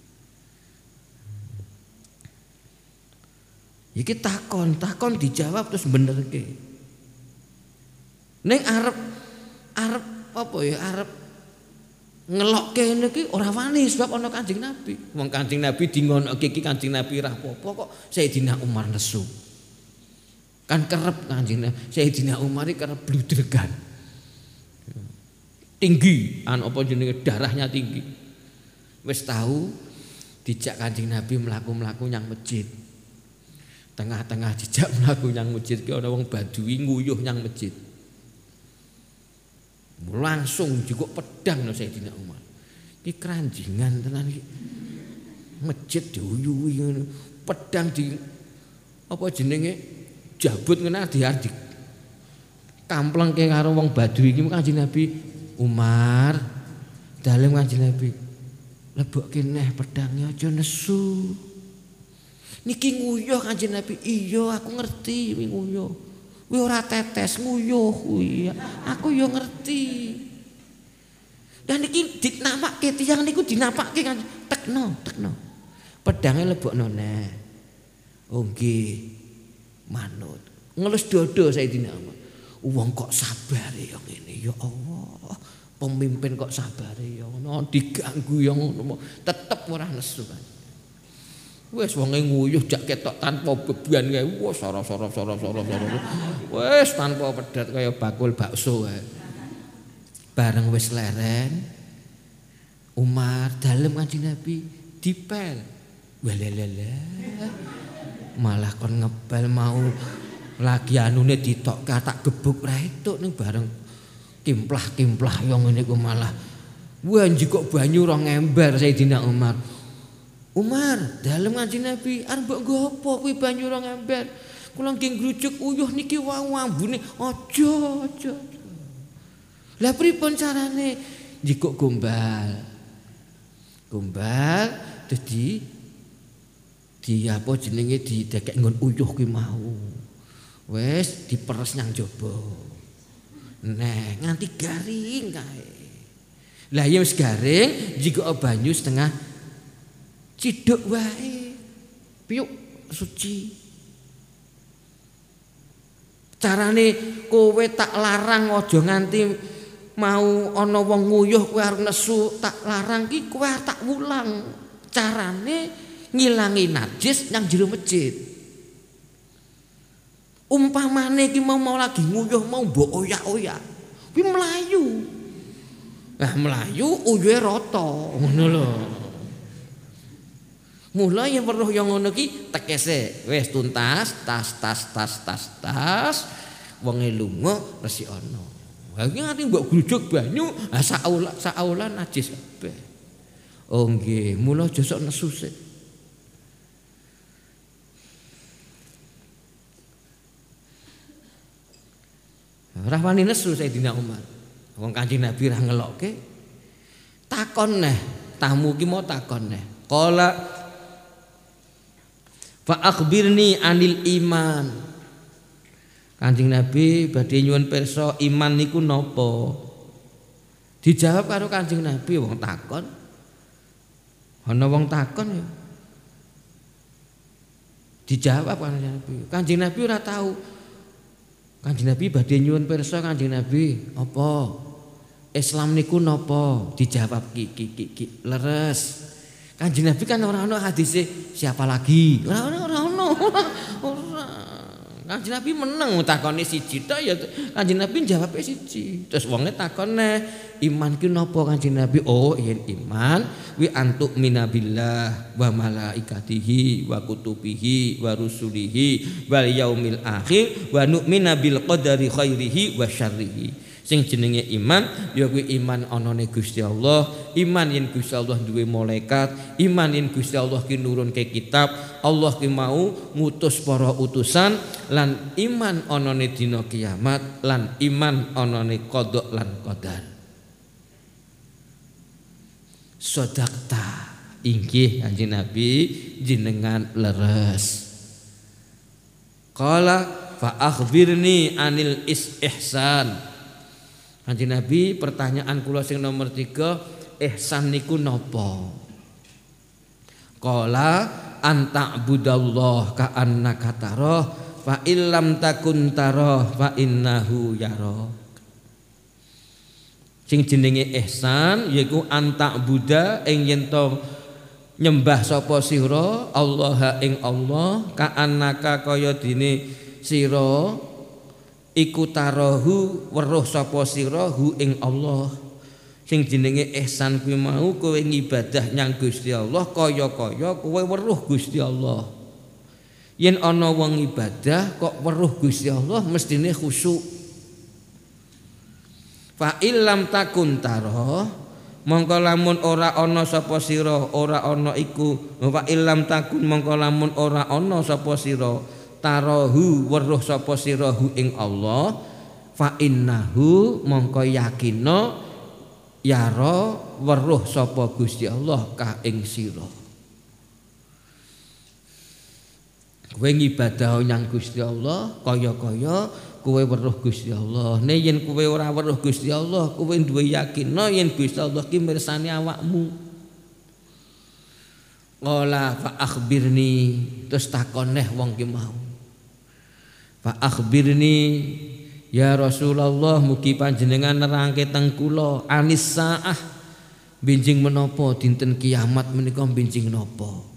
Iki takon dijawab terus benerke. Ning arep apa ya arep ngelokke niki ora wani sebab ana Kanjeng Nabi. Wong Kanjeng Nabi dingonoke iki Kanjeng Nabi ra apa-apa kok Sayyidina Umar nesu. Kan kerep Kanjeng Nabi, Sayyidina Umar iki kerep bludregan. Tinggi, apa jenenge darahnya tinggi. Wis tahu dijak Kanjeng Nabi mlaku-mlaku nyang masjid. Tengah-tengah dijak mlaku nyang masjid ki ana wong Badui nguyuh nyang masjid. Langsung jukuk pedang lho Sayyidina Umar. Ki kranjingan tenan iki. Masjid diuyuhi ngono. Pedang di apa jenenge jabut ngene diardik. Kamplengke karo wong Badui iki Kanjeng Nabi Umar dalem Kanjeng Nabi lebokke neh pedangnya aja nesu. Niki nguyuh Kanjeng Nabi. Iya aku ngerti nguyuh. Kuwi ora tetes nguyuh kuwi. Aku yo ngerti. Dan iki dinapake tiyang niku dinapake kan tekno. Pedange lebokno neh. Oh nggih. Manut. Ngelus dodo Sayyidina Umar. Wong kok sabare yo ngene ya Allah. Pemimpin kok sabare ya ngono diganggu ya ngono. Tetep ora nesu kan. Wis wonge nguyuh jak ketok tanpa beban kae. Wes soro. Wes tanpa pedat kaya bakul bakso kae. Bareng wis leren Umar dalem Kanjeng Nabi dipel. Welelele. Malah kon ngepel mau lagi anune ditok tak gebuk ra entuk ning bareng kimplah yang ngene ku malah wah njikok banyu ora ngember Sayyidina Umar. Umar, dalem Kanjeng Nabi arep mbok nggo apa kuwi banyu ora ngember. Kula nggih ngrujuk uyuh niki wau ambune aja. Lah pripun carane? Njikok gombal terus di apa jenenge didekek nggon uyuh ki mau. Wes diperes nang jaba. Nah, nganti garing kae. Lah ya wis garing, jika banyu setengah ciduk wae. Piyuk suci. Carane kowe tak larang aja nganti mau ana wong nguyuh kowe arep nesu tak larang ki kowe tak wulang. Carane ngilangi najis nang jero masjid. Umpamane iki mau lagi nguyuh mau mbok oyak-oyak. Kuwi mlayu. Nah mlayu uyuhe rata ngono lho. Mula yen weruh yang ngono ki tekese wis tuntas tas wonge lunga resik ana. Ha iki nganti mbok grujuk banyu saaulan najis kabeh. Oh nggih, mula aja sok nesu sik. Ora wani nesu Sayyidina Umar. Wong Kanjeng Nabi ra ngelokke. Takon neh, tamu ki mau takon neh. Qala fa akhbirni anil iman. Kanjeng Nabi badhe nyuwun pirsa iman niku napa? Dijawab karo Kanjeng Nabi wong takon. Ana wong takon ya. Dijawab karo Kanjeng Nabi. Kanjeng Nabi ora tahu. Kanjeng Nabi badhe nyuwun pirsa Kanjeng Nabi, apa? Islam niku napa? Dijawab ki leres. Kanjeng Nabi kan ora ana hadise siapa lagi. Ora ono. Kanjeng Nabi meneng takoni siji tok ya Kanjeng Nabi jawabe siji. Terus wonge takon neh, iman ki napa Kanjeng Nabi? Oh, yen iman wi antuk minabillah wa malaikatihi wa kutubihi wa rusulihi wal yaumil akhir wa nu'mina bil qadari khairihi wa syarrihi. Sing jenenge iman ya kuwi iman anane Gusti Allah, iman yen Gusti Allah duwe malaikat, iman yen Gusti Allah ki nurunke kitab, Allah ki mau ngutus para utusan, lan iman anane dina kiamat, lan iman anane qada lan qadar. Sodakta inggih Kanjeng Nabi jenengan leres. Qala fa akhbirni anil ihsan. Kanjeng Nabi pertanyaan kula sing nomor 3, ihsan niku napa? Qala anta budallah ka annaka tarah fa illam takun tarah fa innahu yarah. Sing jenenge ihsan yaiku anta buda ing yen to nyembah sapa sira Allah ing Allah ka annaka kaya dene sira iku tarahu weruh sapa sira hu ing Allah. Sing jenenge ihsan kuwi mau kowe ngibadah nyang Gusti Allah kaya-kaya kowe weruh Gusti Allah. Yen ana wong ibadah kok weruh Gusti Allah mestine khusyuk. Fa illam takun tarah mongko lamun ora ana sapa sira ora ana iku fa illam takun mongko lamun ora ana sapa sira tarahu weruh sapa sira hu ing Allah fa innahu mongko yakina yara weruh sapa Gusti Allah ka ing sira. Kowe ngibadah nyang Gusti Allah kaya-kaya kowe weruh Gusti Allah. Nek yen kowe ora weruh Gusti Allah, kowe duwe yakinno yen Gusti Allah ki mirsani awakmu. Qala fa akhbirni, terus takon neh wong ki mau. Fa akhbirni ya Rasulullah, mugi panjenengan nerangke teng kula anis saah, benjing menapa dinten kiamat menika benjing napa.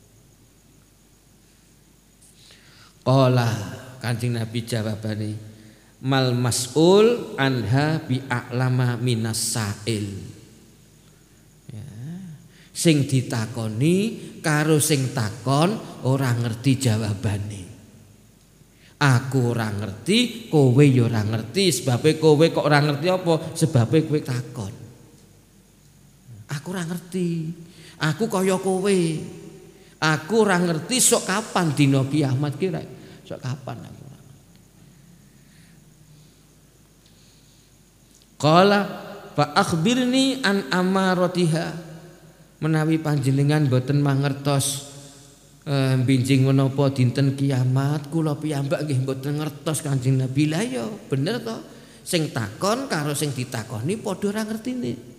Qala Kanjeng Nabi jawabane mal mas'ul anha bi a'lama minas sa'il. Ya. Sing ditakoni karo sing takon ora ngerti jawabane. Aku ora ngerti, kowe ya ora ngerti. Sebabe kowe kok ora ngerti apa? Sebabe kowe takon. Aku ora ngerti. Aku kaya kowe. Aku ora ngerti sok kapan dina kiamat ki rek. Sok kapan aku. Qala fa akhbirni an amaratiha, menawi panjenengan boten mangertos benjing menapa dinten kiamat, kula piyambak nggih mboten ngertos Kanjeng Nabi. Lah ya bener to, sing takon karo sing ditakoni padha ora ngertine.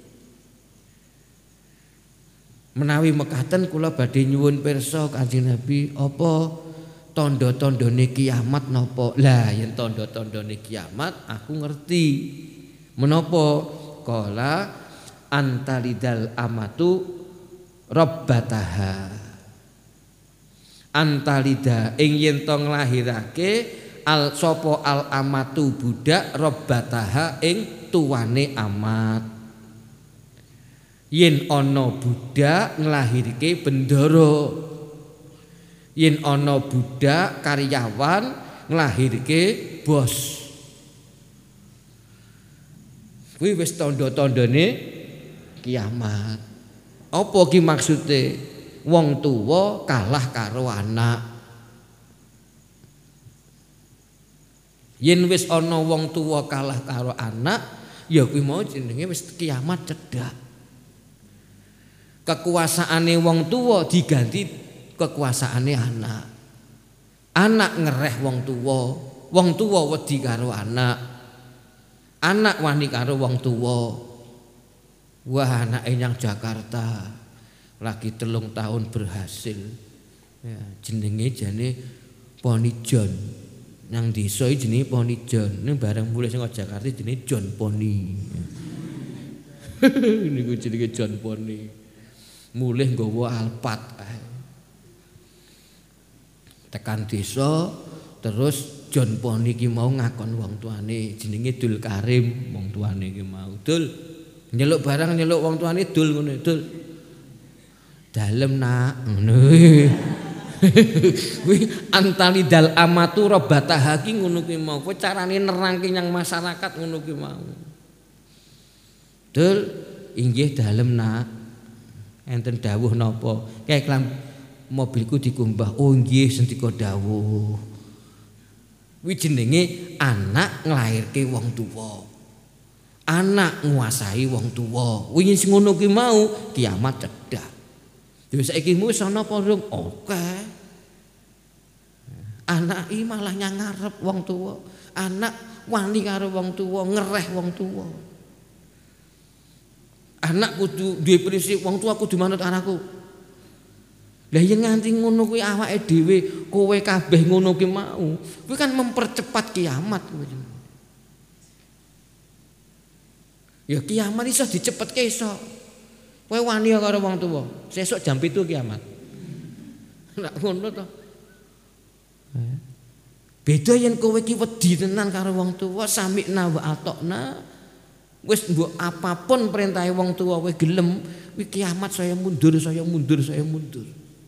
Menawi mekaten kula badhe nyuwun pirsa Kanjeng Nabi, apa tanda-tandane kiamat napa? Lah yen tanda-tandane kiamat aku ngerti. Menapa? Qala antalidal amatu rabbataha. Antalida ing yen to nglahirake al sapa al amatu budak rabbataha ing tuwane amat. Yen ana budak nglahirke bendara, yen ana budak karyawan nglahirke bos. Kuwi wis tanda-tandane kiamat. Apa ki maksude? Wong tuwa kalah karo anak. Yen wis ana wong tuwa kalah karo anak, ya kuwi mau jenenge wis kiamat cedhak. Kekuasaane wong tuwa diganti kekuasaane anak. Anak ngereh wong tuwa wedi karo anak. Anak wani karo wong tuwa. Wah, anake nyang Jakarta lagi 3 tahun berhasil. Ya, jenenge jane Poni John. Nang desa iki jenenge Poni John. Ning bareng mulih sing Jakarta jenenge John Poni. Niku jenenge John Poni. Mulih nggawa alpat tekan desa, terus John Poni ki mau ngakon wong tuane jenenge Dul Karim. Wong tuane ki mau Dul nyeluk barang, nyeluk wong tuane Dul ngono. Dul dalem nak ngono. Kuwi antalidal amatu rabbataha ki ngono ki mau. Kowe carane nerangke nyang masyarakat ngono ki mau. Dul inggih dalem nak. Enten dawuh napa? Kayak klam mobilku dikumbah. Oh nggih sendika dawuh. Kuwi jenenge anak nglairke wong tuwa. Anak nguasai wong tuwa. Kuwi sing ngono ki mau kiamat cedhak. Dhewe saiki wis ana apa rung? Oke. Anak iki malah nyang ngarep wong tuwa. Anak wani karo wong tuwa, ngereh wong tuwa. Anak kudu duwe prinsip wong tua kudu manut anakku. Lah yen nganti ngono kuwi awake dhewe kowe kabeh ngono ki mau, kuwi kan mempercepat kiamat kuwi. Ya kiamat iso dicepetke iso. Kowe wani karo wong tuwa, sesuk jam 7 kiamat. Nek ngono to. Beda yen kowe ki wedi tenan karo wong tuwa, sami'na wa atokna. Wis mbok apapun perintahe wong tua kowe gelem, kuwi kiamat saya mundur, saya mundur, saya mundur.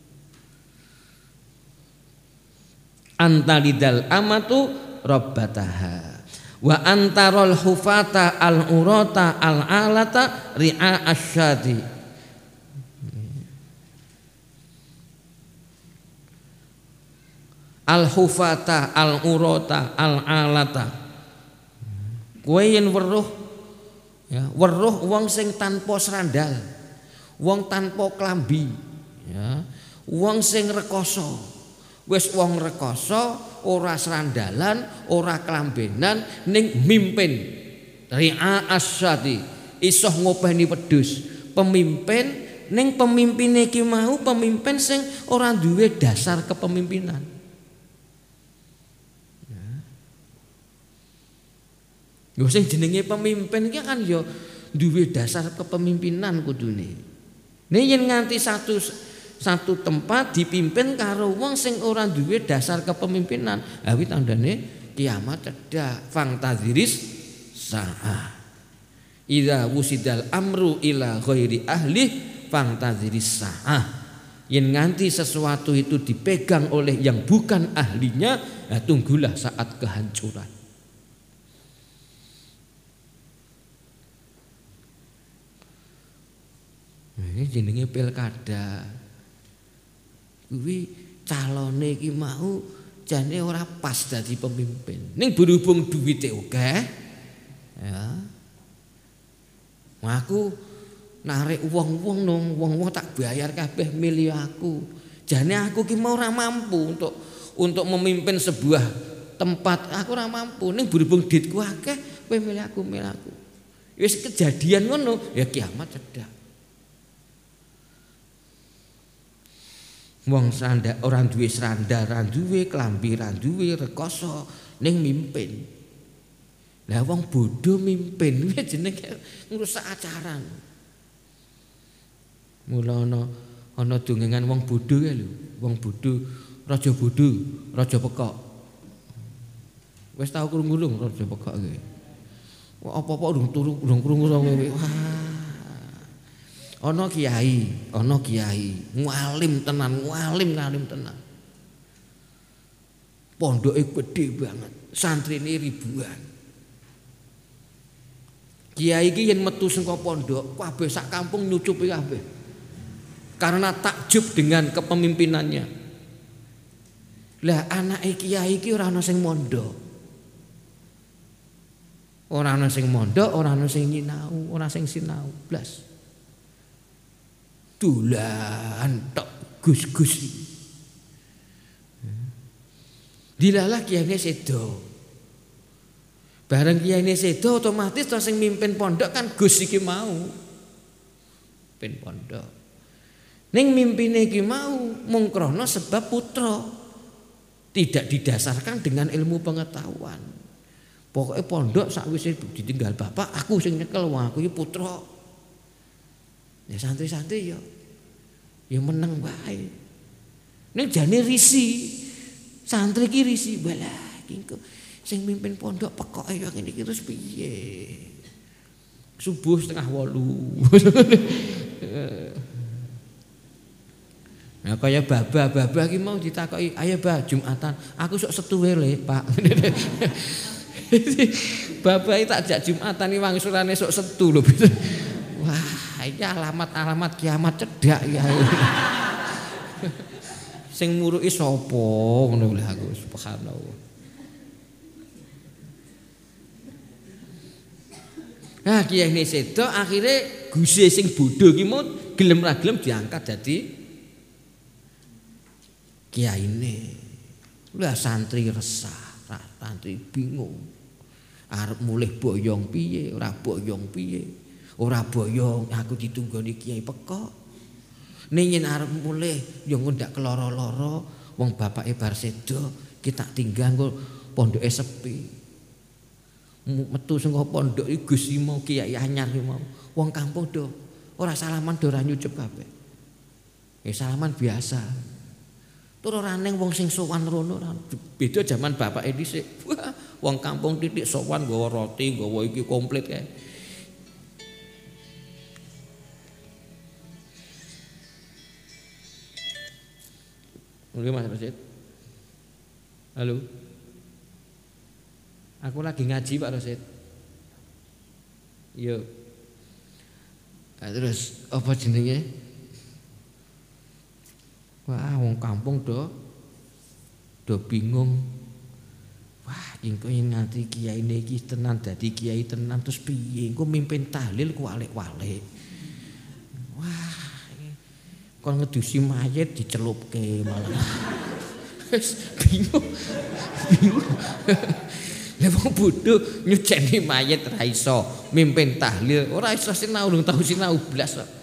Antalidal amatu rabbataha wa antarul hufata al urata al alata ri'a asyadi. Al hufata al urata al alata. Kowe yen weruh ya, weruh wong sing tanpa srandal, wong tanpa klambi, ya, wong sing rekoso, Wis wong rekoso, ora srandalan, ora kelambenan ning mimpin. Ri'a asyati, iso ngopeni wedhus. Pemimpin ning pemimpine iki mau pemimpin sing ora duwe dasar kepemimpinan. Yo sing jenenge pemimpin iki kan yo duwe dasar kepemimpinan kudune. Nek yen nganti satu tempat dipimpin karo wong sing ora duwe dasar kepemimpinan, kuwi tandane kiamat cedhak. Fangtadziris saah. Idza wusidal amru ila ghairi ahli fangtadziris saah. Yen nganti sesuatu itu dipegang oleh yang bukan ahlinya, ya tunggulah saat kehancuran. Ini jenenge pilkada. Kuwi calone iki mau jane ora pas dadi pemimpin. Ning berhubung duwite akeh, ya. Aku narik wong-wong nang wong-wong tak bayar kabeh milih aku. Jane aku ki mau ora mampu untuk memimpin sebuah tempat. Aku ora mampu. Ning berhubung duitku akeh, kowe milih aku. Wis kejadian ngono, ya kiamat cedhak. Wong sandha ora duwe srandal, ora duwe klambi, ora duwe rekoso ning mimpin. Lah wong bodho mimpin kuwi jenenge ngrusak acara. Mula ana dongengan wong bodho kae lho, wong bodho, raja pekok. Wis tau krungu lho raja pekok kuwi. Apa-apa urung krungu kowe. Wah. Ana kiai, ngalim tenan. Pondoke gede banget, santrine ribuan. Kiai iki yen metu saka pondok, kabeh sak kampung nyucupi kabeh. Karena takjub dengan kepemimpinannya. Lah anake kiai iki ora ana sing mondok. Ora ana sing nyinau, ora sing sinau blas. Dolan tok gus-gus. Dilalah kiyaine sedo. Bareng kiyaine sedo otomatis to sing mimpin pondok kan gus iki mau. Pimpin pondok. Ning mimpine iki mau mung krana sebab putra. Tidak didasarkan dengan ilmu pengetahuan. Pokoknya pondok sakwise ditinggal bapak, aku sing nyekel, wah aku iki putra. Ya santri-santri ya meneng wae. Ning jane risi. Santri ki risi balah iki sing mimpin pondok pekoke ya ngene iki terus piye? Subuh 7:30. Nah kaya baba ki mau ditakoki, "Ayo Bah, Jumatan." Aku sok setu wae, Pak. Baba iki tak jak Jumatan iki wangsulane sok setu lho. Wah, iki alamat kiamat cedhak ya. Sing muruki sapa ngono lho aku subhanallah. Nah, kiai ini sedo akhirnya guse sing bodho ki mau gelem ra gelem diangkat dadi kiai ini. Lah santri resah, santri bingung. Arep mulih boyong piye, ora boyong piye. Ora boyong aku ditunggoni kiai pekok. Ning yen arep mulih ya ngundak keloro-loro wong bapake bar sedo kita tinggal kok pondoke sepi. Metu saka pondok iki Gus mau kiai anyar iki mau. Wong kampung do ora salaman do ora nyucup kabeh. Ya salaman biasa. Tur ora ning wong sing sowan rono ora beda jaman bapake dhisik. Wah, wong kampung titik sowan nggawa roti, nggawa iki komplit kae. Oke Mas Rasid. Halo. Aku lagi ngaji Pak Rasid. Yo. Nah, terus apa jenenge? Wah, wong kampung do bingung. Wah, engko nganti kiai iki tenan dadi kiai tenan terus piye? Engko mimpin tahlil ku walik-walik. Wah, kon ngedusi mayit dicelupke malah. Bingung. Bingung. Lah wong bodho nyuceni mayit ra iso, mimpin tahlil ora iso sinau, durung tau sinau blas kok.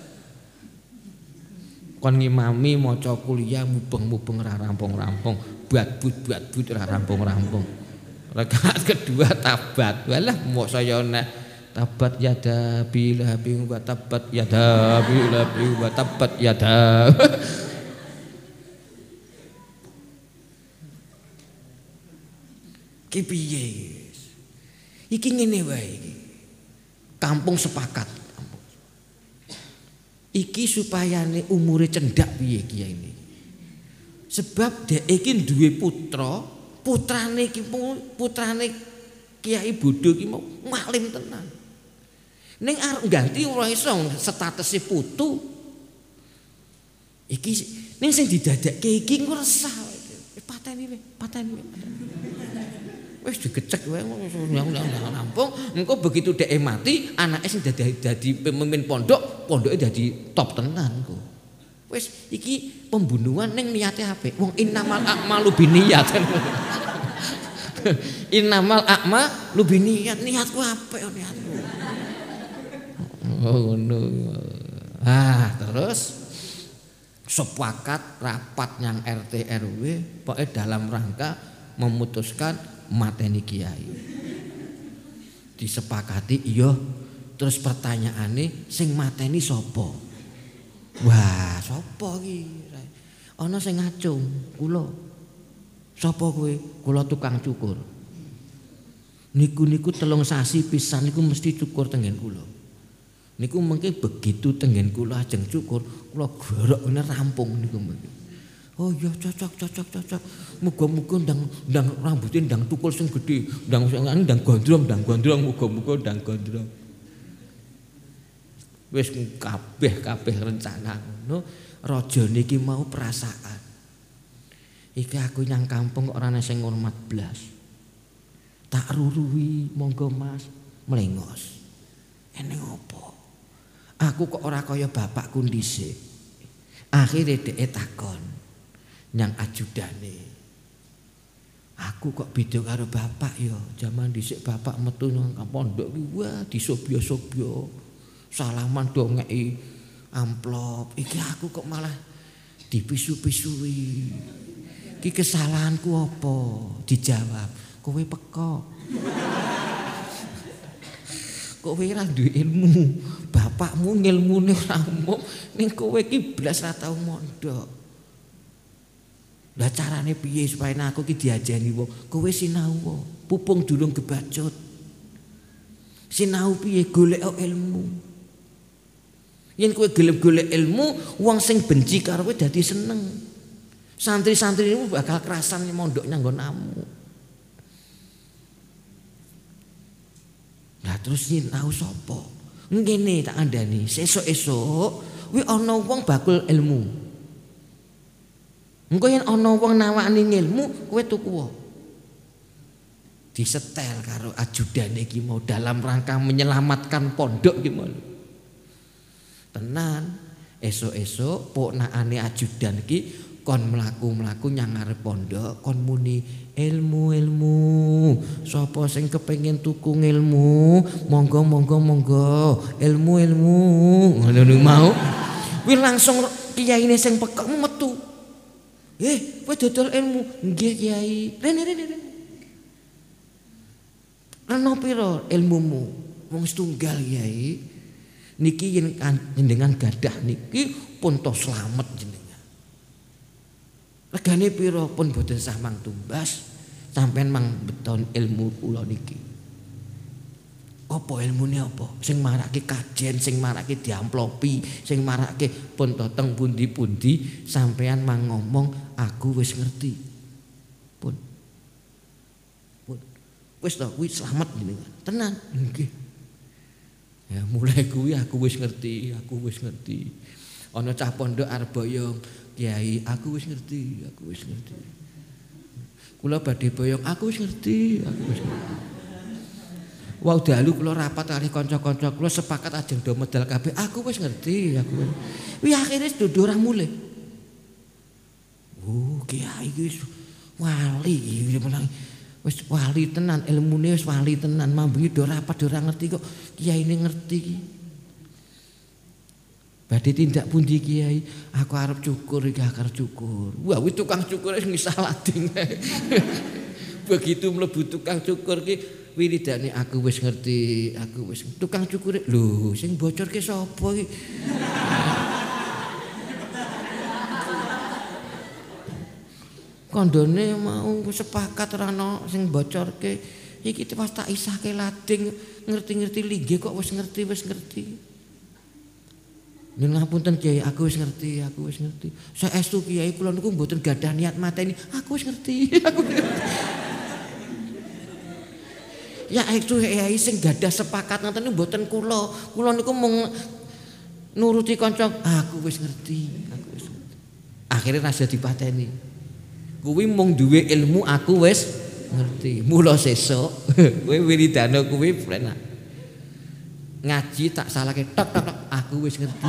Kon ngimami maca kuliah mubeng-mubeng ra rampung-rampung, buat-but ra rampung-rampung. Rakaat kedua tabat. Walah mok saya nek tabat yada bila bingung wa tabat yada bila bingung wa tabat yada. Ki piye? Iki ngene wae iki. Kampung sepakat. Iki supayane umure cendak piye kiai ini. Sebab dhek iki duwe putra, putrane Kiai Bodho iki mau malim tenan. Ning arep ganti ora iso statuse putu. Iki ning sing didadakke iki engko resah. Pateni. Wis digecek wae nyang rampung, engko begitu dhek mati, anake sing dadi pemimpin pondok, pondoke dadi top tenan engko. Wis iki pembunuhan ning niate apik. Wong innamal a'malu binniyat. Innamal a'malu binniyat, niatku apik niatku. Oh ngono. Terus sepakat rapat yang RT RW pokoke dalam rangka memutuskan mateni kiai. Disepakati iya. Terus pertanyaane sing mateni sapa? Wah, sapa iki? Ana sing ngacung, kula. Sapa kowe? Kula tukang cukur. Niku 3 sasi pisan niku mesti cukur tengen kula. Niku mengke begitu tengen kula ajeng cukur, kula gorok ngene rampung niku mengke. Oh iya cocok. Muga-muga ndang rambuté ndang tukul sing gedhe, ndang gondrong muga-muga ndang gondrong. Wis kabeh rencana ngono, raja niki mau perasaan. Iki aku nyang kampung kok ora ana sing ngurmat blas. Tak ruruhi, monggo Mas, mlengos. Eneng apa? Aku kok ora kaya bapakku dhisik. Akhire dhek takon nyang ajudane. Aku kok beda karo bapak ya. Zaman dhisik bapak metu nang pondok ki wah disobyo-sobyo. Salaman do ngeki amplop. Iki aku kok malah dipisu-pisui. Iki kesalahanku apa? Dijawab, kowe pekok. Kowe ora duwe ilmu. Bapakmu ngilmune ora umum, ning kowe iki blas ora tau mondok. Lah carane piye supaya aku ki diajeni wong? Kowe sinau wae, pupung durung kebacut. Sinau piye golek ilmu. Yen kowe gelem golek ilmu, wong sing benci karo kowe dadi seneng. Santri-santri niku bakal kerasan mondok nang nggonmu. Lah terus sinau sapa? Ngene tak andani, sesuk-esuk kuwi ana wong bakul ilmu. Engko yen ana wong nawani ilmu, kowe tuku wae. Disetel karo ajudane iki mau dalam rangka menyelamatkan pondok iki mau. Tenan, esuk-esuk ponakane ajudan iki kon mlaku-mlaku nyang ngarep pondok, kon muni ilmu. Sapa sing kepengin tuku ilmu, monggo ilmu. Ngono mau. Kuwi langsung kiyaine sing pekok metu. Kowe dodol ilmu. Nggih Kiai. Rene. Ana pira ilmumu? Wong setunggal Kiai. Niki yen jenengan gadah niki pun to slamet jenengan. Regane pira pun boten sah mang tumbas. Sampeyan mang beton ilmu kula niki. Apa ilmune apa? Sing marake kajen, sing marake diamplopi, sing marake pun to teng pundi-pundi sampeyan mang ngomong aku wis ngerti. Pun. Wis to kuwi slamet jenengan. Tenan. Nggih. Ya mulai kuwi aku wis ngerti. Ana cah pondok arep boyong, Kiai, aku wis ngerti. Kula badhe boyong, aku wis ngerti. Wau dalu kula rapat kali kanca-kanca kula sepakat ajeng do medal kabeh. Aku wis ngerti, Wi akhire dodo ora mulih. Oh, Kiai iki wali wis wali tenan, ilmune wis wali tenan, mambengi do rapat do ora ngerti kok kiai ini ngerti. Badhe tindak pundi kiai? Aku arep cukur iki, arep cukur. Wah, wis tukang cukur wis ngisah lading. Begitu mlebu tukang cukur ki wiridane aku wis ngerti, aku wis tukang cukur. Lho, sing bocorke sapa iki? Kandhane mau sepakat ora ana sing bocorke. Iki pas tak isahke lading ngerti-ngerti linggih kok wis ngerti. Nyuwun ngapunten Kiai, aku wis ngerti. Saestu Kiai kula niku mboten gadah niat mateni, aku wis ngerti. Ya itu Kiai sing gadah sepakat ngoten niku mboten kula. Kula niku mung nuruti kanca, aku wis ngerti. Akhirnya rasa dipateni. Kuwi mung duwe ilmu aku wis ngerti. Mula sesuk kowe wiridana kuwi penak. Ngaji tak salahke tok aku wis ngerti.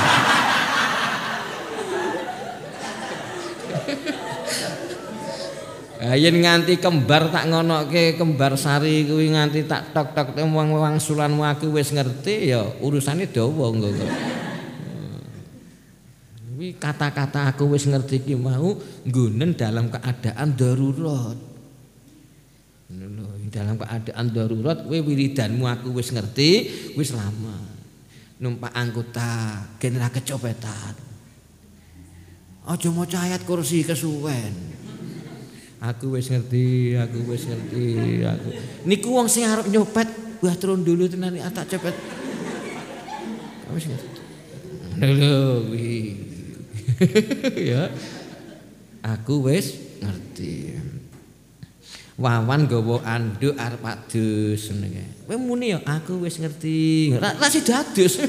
Yen nganti kembar tak ngonoke kembar sari kuwi nganti tak tok wangsulanmu aku wis ngerti ya urusane dawa engko. Kuwi kata-kata aku wis ngerti ki mau nggunen dalam keadaan darurat. Dalam keadaan darurat kowe wiridanmu aku wis ngerti, wis lama. Numpak anggota gen ra kecopetan. Aja maca ayat kursi kesuwen. Aku wis ngerti. Aku. Niku wong sing arep nyopet, wah turun dulu tenan tak cepet. Wis ngerti. Lho kuwi. Ya. Aku wis ngerti. Wawan gawa anduk arep adus ngene. Kowe muni ya aku wis ngerti. Ra sida adus.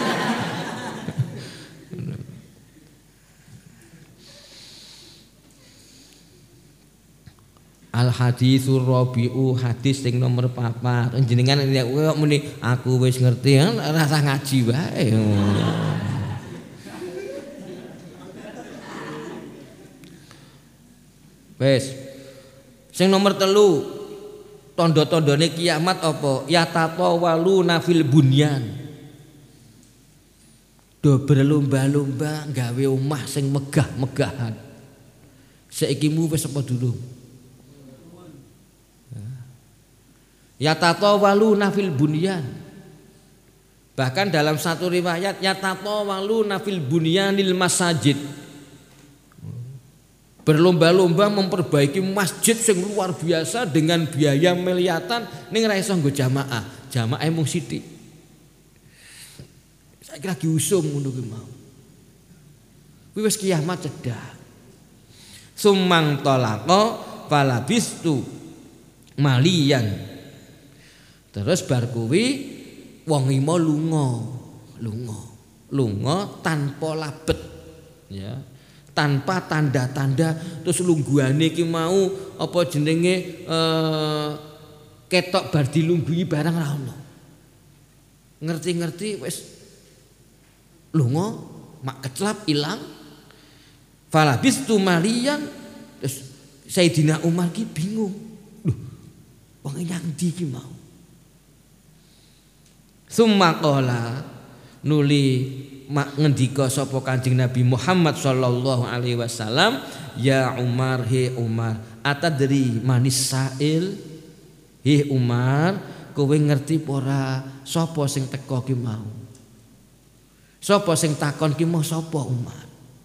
Al haditsur rabi'u, hadis sing nomor 4. Jenengan kowe muni aku wis ngerti, rasa ngaji wae. Wes. Sing nomor 3, tanda-tandane kiamat apa? Ya tatawaluna fil bunyan. Do berlomba-lomba gawe omah sing megah-megahan. Saiki mu wis apa durung? Ya tatawaluna fil bunyan. Bahkan dalam satu riwayat ya tatawaluna fil bunyanil masajid. Berlomba-lomba memperbaiki masjid yang luar biasa dengan biaya miliatan ning ra iso nggo jamaah. Jamaah mung sithik. Saiki lagi usum ngono kuwi mau. Kuwi wis kiamat cedhak. Sumang talaqa falabistu maliyan. Terus bar kuwi wong ima lunga tanpa labet ya. Tanpa tanda-tanda terus lungguhane iki mau apa jenenge ketok bar dilungguhi barang ra ono. Ngerti-ngerti wis lunga mak keclap ilang. Falabistu maliyan terus Sayyidina Umar ki bingung. Lho, wong nyang ndi ki mau? Summa qala nuli ngendika sapa Kanjeng Nabi Muhammad sallallahu alaihi wasallam, ya Umar, he Umar, atadri manis sa'il? He Umar, kowe ngerti ora sapa sing teka ki mau? Sapa sing takon ki mau sapa Umar?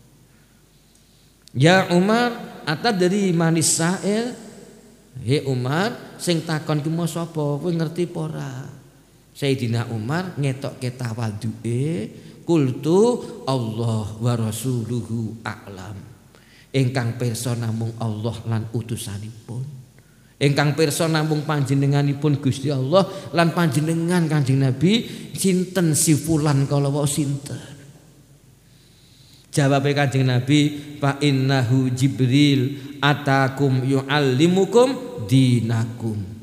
Ya Umar, atadri manis sa'il? He Umar, sing takon ki mau sapa? Kowe ngerti ora? Sayyidina Umar ngetokke tawadhuke. Kultu Allah wa rasuluhu a'lam. Ingkang pirsa namung Allah lan utusanipun. Ingkang pirsa namung panjenenganipun Gusti Allah lan panjenengan Kanjeng Nabi sinten si fulan kalawa sinten. Jawabe Kanjeng Nabi, fa innahu Jibril atakum yu'allimukum dinakum.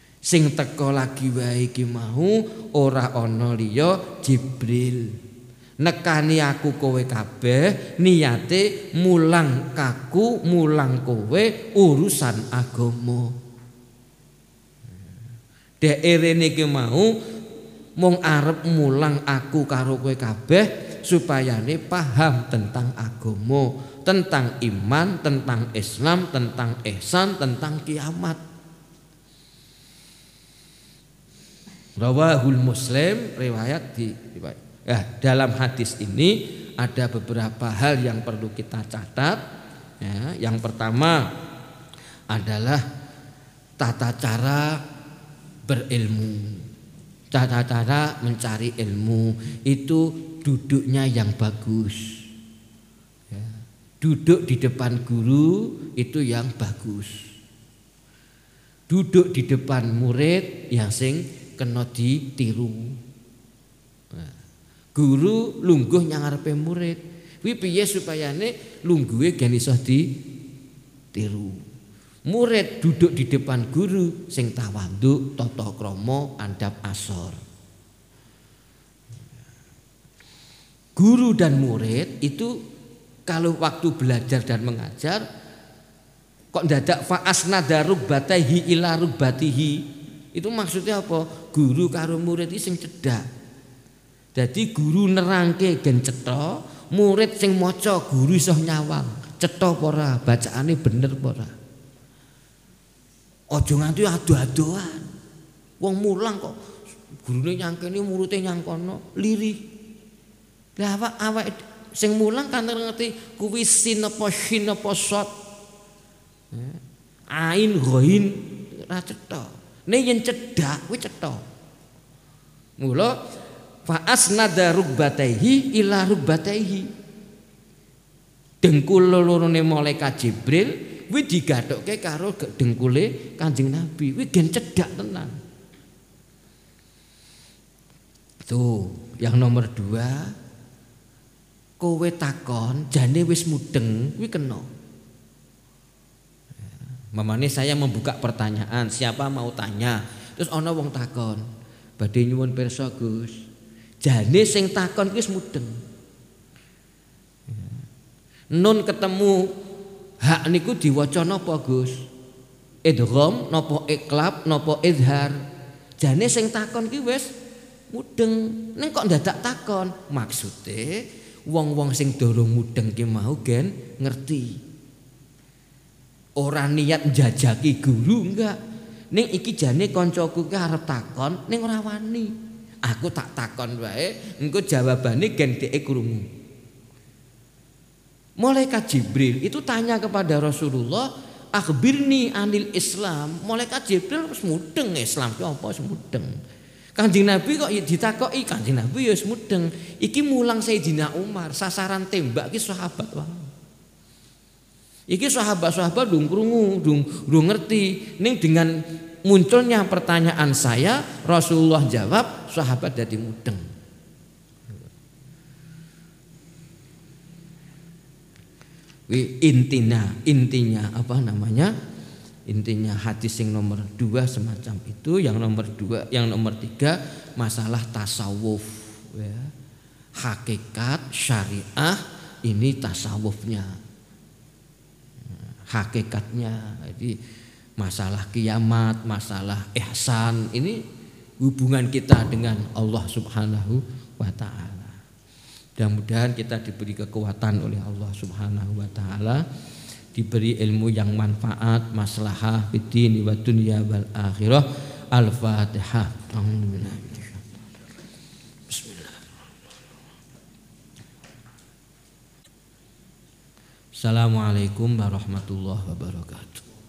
Sing teka lagi wae iki mau ora ana liya Jibril. Nekani aku kowe kabeh niate mulang kaku mulang kowe urusan agama. Dek rene iki mau mung arep mulang aku karo kowe kabeh supayane paham tentang agama, tentang iman, tentang Islam, tentang ihsan, tentang kiamat. Rawahul Muslim, riwayat dalam hadis ini ada beberapa hal yang perlu kita catat. Ya, yang pertama adalah tata cara berilmu, tata cara mencari ilmu itu duduknya yang bagus. Ya, duduk di depan guru itu yang bagus. Duduk di depan murid yang sing kena ditiru. Guru lungguh nyang ngarepe murid. Kuwi piye supayane lungguhe gen iso ditiru. Murid duduk di depan guru sing tawadhu, tata krama, adab asor. Guru dan murid itu kalau waktu belajar dan mengajar kok ndadak fa'asnada rukbataihi ila rukbatihi. Itu maksudnya apa? Guru karo murid iki sing cedhak. Jadi guru nerangke gen cetha, murid sing maca guru iso nyawang, cetha apa ora, bacaane bener apa ora. Aja nganti ado-adoan. Wong mulang kok gurune nyangkene murite nyang kono, lirih. Lah awake sing mulang kan ngerti kuwi sin apa shin apa shot. Ain ghain ora cetha. Nek yen cedhak kuwi cetha. Mula fa asnada rukbataihi ila rukbataihi. Dengkul lorone malaikat Jibril kuwi digathukke karo dengkule Kanjeng Nabi. Kuwi gen cedhak tenan. Tuh, yang nomor 2, kowe takon jane wis mudeng kuwi kena. Mamane saya membuka pertanyaan, siapa mau tanya? Terus ana wong takon, badhe nyuwun pirsa Gus. Jane sing takon wis mudeng. Nun ketemu hak niku diwaca napa Gus? Idgham napa iqlab napa izhar? Jane sing takon ki wis mudeng. Ning kok ndadak takon? Maksude wong-wong sing durung mudeng ki mau gen ngerti. Ora niat njajaki guru enggak. Ning iki jane kancaku ki arep takon ning ora wani. Aku tak takon wae, engko jawabane gen dhek krungu. Malaikat Jibril itu tanya kepada Rasulullah, "Akhbirni anil Islam." Malaikat Jibril wis mudeng Islam ki apa wis mudeng. Kanjeng Nabi kok ditakoki, Kanjeng Nabi ya wis mudeng. Iki mulang Sayyidina Umar, sasaran tembak ki sahabat wae. Iki sahabat-sahabat dung krungu, dung ngerti. Ning dengan munculnya pertanyaan saya, Rasulullah jawab, sahabat jadi mudeng. Intinya apa namanya? Intinya hadis yang nomor 2 semacam itu. Yang nomor 2, yang nomor 3 masalah tasawuf. Ya. Hakikat syariah ini tasawufnya. Hakikatnya, jadi masalah kiamat, masalah ihsan ini hubungan kita dengan Allah Subhanahu wa taala. Mudah-mudahan kita diberi kekuatan oleh Allah Subhanahu wa taala, diberi ilmu yang manfaat, maslahah fid din wa dunya wal akhirah. Al-Fatihah. Assalamualaikum warahmatullahi wabarakatuh.